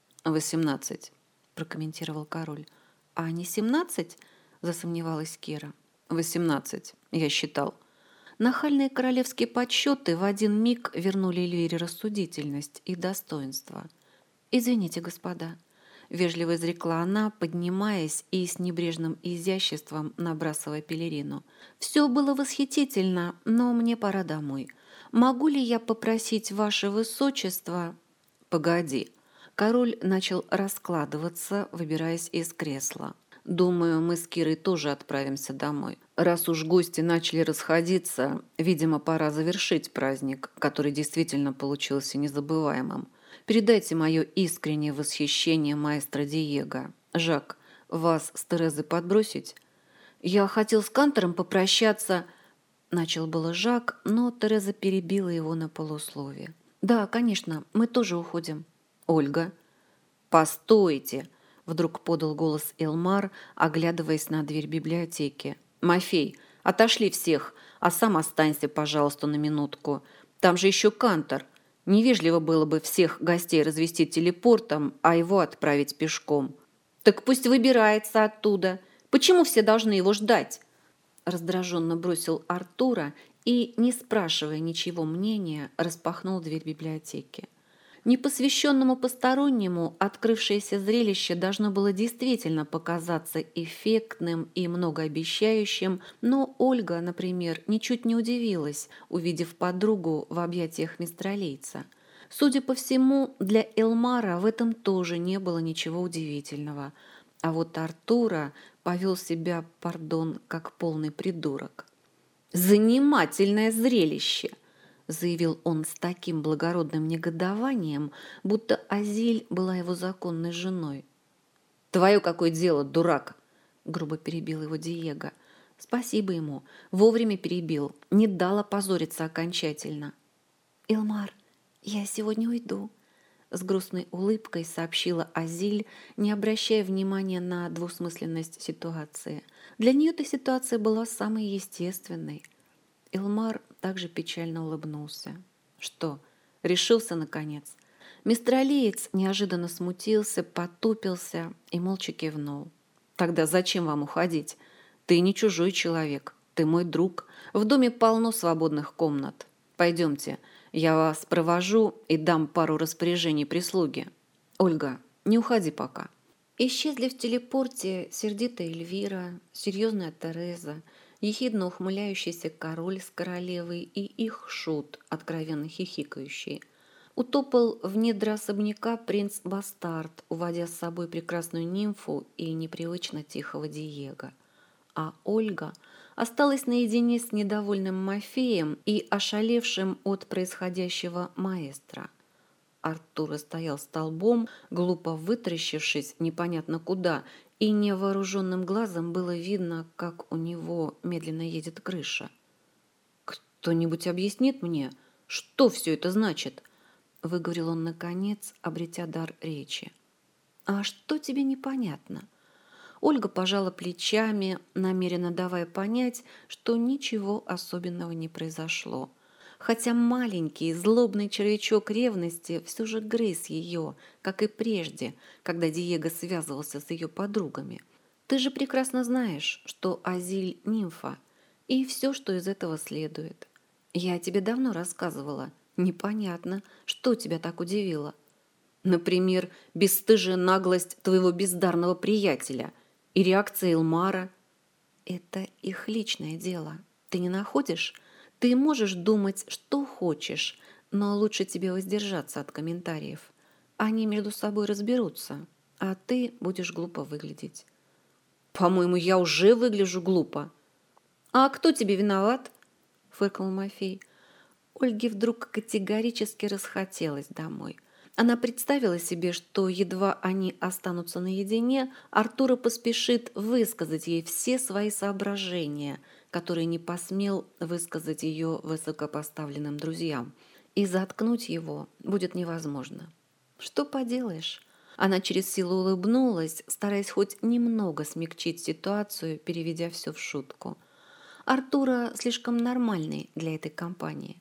[SPEAKER 1] 18, прокомментировал король. «А не 17?» – засомневалась Кира. 18, я считал. Нахальные королевские подсчеты в один миг вернули Эльвире рассудительность и достоинство. «Извините, господа», – вежливо изрекла она, поднимаясь и с небрежным изяществом набрасывая пелерину. «Все было восхитительно, но мне пора домой. Могу ли я попросить ваше высочество...» «Погоди». Король начал раскладываться, выбираясь из кресла. «Думаю, мы с Кирой тоже отправимся домой. Раз уж гости начали расходиться, видимо, пора завершить праздник, который действительно получился незабываемым. Передайте мое искреннее восхищение маэстро Диего. Жак, вас с Терезой подбросить? Я хотел с Кантором попрощаться...» Начал было Жак, но Тереза перебила его на полусловие. «Да, конечно, мы тоже уходим». «Ольга». «Постойте!» — вдруг подал голос Элмар, оглядываясь на дверь библиотеки. «Мафей, отошли всех, а сам останься, пожалуйста, на минутку. Там же еще Кантор. Невежливо было бы всех гостей развести телепортом, а его отправить пешком». «Так пусть выбирается оттуда. Почему все должны его ждать?» Раздраженно бросил Артура и, не спрашивая ничего мнения, распахнул дверь библиотеки. Непосвященному постороннему открывшееся зрелище должно было действительно показаться эффектным и многообещающим, но Ольга, например, ничуть не удивилась, увидев подругу в объятиях мистралийца. Судя по всему, для Элмара в этом тоже не было ничего удивительного. А вот Артура повел себя, пардон, как полный придурок. «Занимательное зрелище!» — заявил он с таким благородным негодованием, будто Азиль была его законной женой. «Твое какое дело, дурак!» — грубо перебил его Диего. Спасибо ему, вовремя перебил, не дал опозориться окончательно. «Элмар, я сегодня уйду», — с грустной улыбкой сообщила Азиль, не обращая внимания на двусмысленность ситуации. Для нее эта ситуация была самой естественной. Элмар также печально улыбнулся. «Что, решился, наконец?» Мистралиец неожиданно смутился, потупился и молча кивнул. «Тогда зачем вам уходить? Ты не чужой человек, ты мой друг. В доме полно свободных комнат. Пойдемте, я вас провожу и дам пару распоряжений прислуги. Ольга, не уходи пока». Исчезли в телепорте сердитая Эльвира, серьезная Тереза, ехидно ухмыляющийся король с королевой и их шут, откровенно хихикающий. Утопал в недра особняка принц-бастард, уводя с собой прекрасную нимфу и непривычно тихого Диего. А Ольга осталась наедине с недовольным Мафеем и ошалевшим от происходящего маэстро. Артур стоял столбом, глупо вытаращившись непонятно куда, и невооруженным глазом было видно, как у него медленно едет крыша. «Кто-нибудь объяснит мне, что все это значит?» — выговорил он наконец, обретя дар речи. «А что тебе непонятно?» Ольга пожала плечами, намеренно давая понять, что ничего особенного не произошло. Хотя маленький злобный червячок ревности все же грыз ее, как и прежде, когда Диего связывался с ее подругами. «Ты же прекрасно знаешь, что Азиль – нимфа, и все, что из этого следует. Я тебе давно рассказывала. Непонятно, что тебя так удивило. Например, бесстыжая наглость твоего бездарного приятеля и реакция Элмара. Это их личное дело. Ты не находишь? Ты можешь думать, что хочешь, но лучше тебе воздержаться от комментариев. Они между собой разберутся, а ты будешь глупо выглядеть». «По-моему, я уже выгляжу глупо». «А кто тебе виноват?» — фыркнул Мафей. Ольге вдруг категорически расхотелось домой. Она представила себе, что едва они останутся наедине, Артура поспешит высказать ей все свои соображения, которые не посмел высказать ее высокопоставленным друзьям. И заткнуть его будет невозможно. Что поделаешь? Она через силу улыбнулась, стараясь хоть немного смягчить ситуацию, переведя все в шутку. Артура слишком нормальный для этой компании.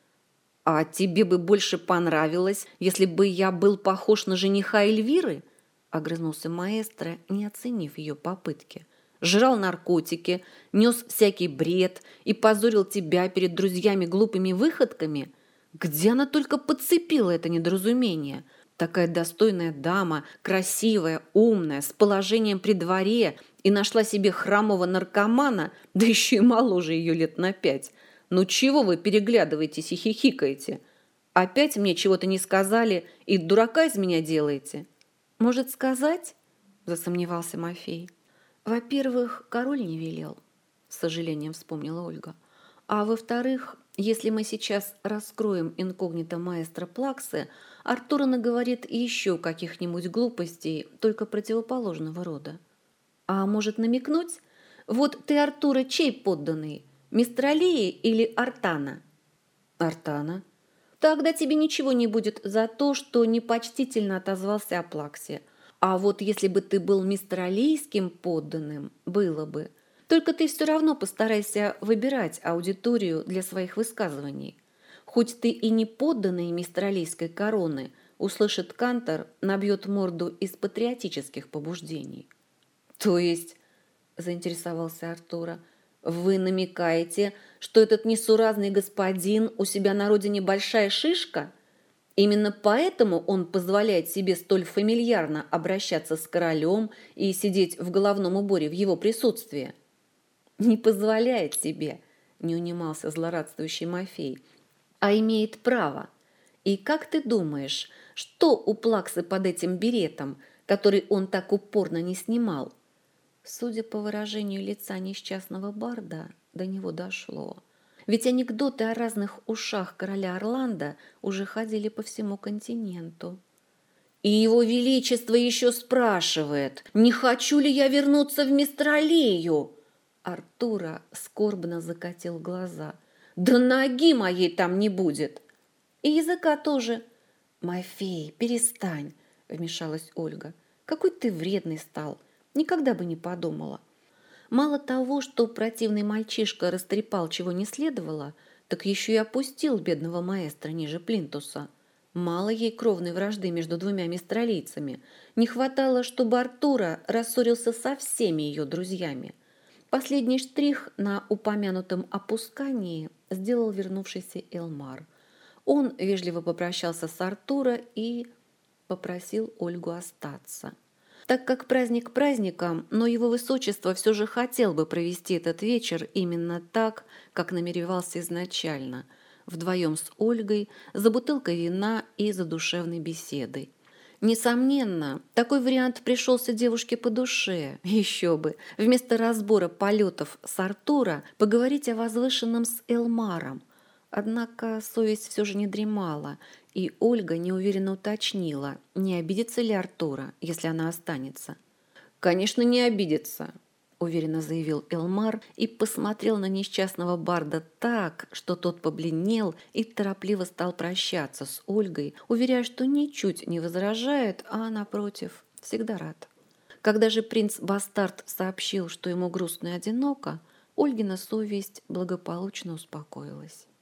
[SPEAKER 1] «А тебе бы больше понравилось, если бы я был похож на жениха Эльвиры?» — огрызнулся маэстро, не оценив ее попытки. «Жрал наркотики, нес всякий бред и позорил тебя перед друзьями глупыми выходками? Где она только подцепила это недоразумение? Такая достойная дама, красивая, умная, с положением при дворе, и нашла себе храмового наркомана, да еще и моложе ее лет на 5. Ну чего вы переглядываетесь и хихикаете? Опять мне чего-то не сказали и дурака из меня делаете?» «Может, сказать?» – засомневался Мафей. «Во-первых, король не велел», – с сожалением вспомнила Ольга. «А во-вторых, если мы сейчас раскроем инкогнито маэстро Плаксы, Артура наговорит еще каких-нибудь глупостей, только противоположного рода. А может намекнуть? Вот ты, Артура, чей подданный? Мистралии или Артана? Артана. Тогда тебе ничего не будет за то, что непочтительно отозвался о Плаксе. А вот если бы ты был мистралийским подданным, было бы. Только ты все равно постарайся выбирать аудиторию для своих высказываний. Хоть ты и не подданный мистралийской короны, услышит кантор, набьет морду из патриотических побуждений. То есть, заинтересовался Артура, вы намекаете, что этот несуразный господин у себя на родине большая шишка? Именно поэтому он позволяет себе столь фамильярно обращаться с королем и сидеть в головном уборе в его присутствии? Не позволяет себе, не унимался злорадствующий Мафей, а имеет право. И как ты думаешь, что у Плаксы под этим беретом, который он так упорно не снимал? Судя по выражению лица несчастного барда, до него дошло. Ведь анекдоты о разных ушах короля Орландо уже ходили по всему континенту. И его величество еще спрашивает, не хочу ли я вернуться в Мистралию. Артура скорбно закатил глаза. Да ноги моей там не будет. И языка тоже. Мафей, перестань, вмешалась Ольга. Какой ты вредный стал. Никогда бы не подумала. Мало того, что противный мальчишка растрепал, чего не следовало, так еще и опустил бедного маэстро ниже плинтуса. Мало ей кровной вражды между двумя мистралийцами. Не хватало, чтобы Артура рассорился со всеми ее друзьями. Последний штрих на упомянутом опускании сделал вернувшийся Элмар. Он вежливо попрощался с Артура и попросил Ольгу остаться. Так как праздник праздником, но его высочество все же хотел бы провести этот вечер именно так, как намеревался изначально, вдвоем с Ольгой, за бутылкой вина и за душевной беседой. Несомненно, такой вариант пришелся девушке по душе. Еще бы, вместо разбора полетов с Артура поговорить о возвышенном с Элмаром. Однако совесть все же не дремала, и Ольга неуверенно уточнила, не обидится ли Артура, если она останется. «Конечно, не обидится», – уверенно заявил Элмар и посмотрел на несчастного барда так, что тот побледнел и торопливо стал прощаться с Ольгой, уверяя, что ничуть не возражает, а, напротив, всегда рад. Когда же принц-бастард сообщил, что ему грустно и одиноко, Ольгина совесть благополучно успокоилась.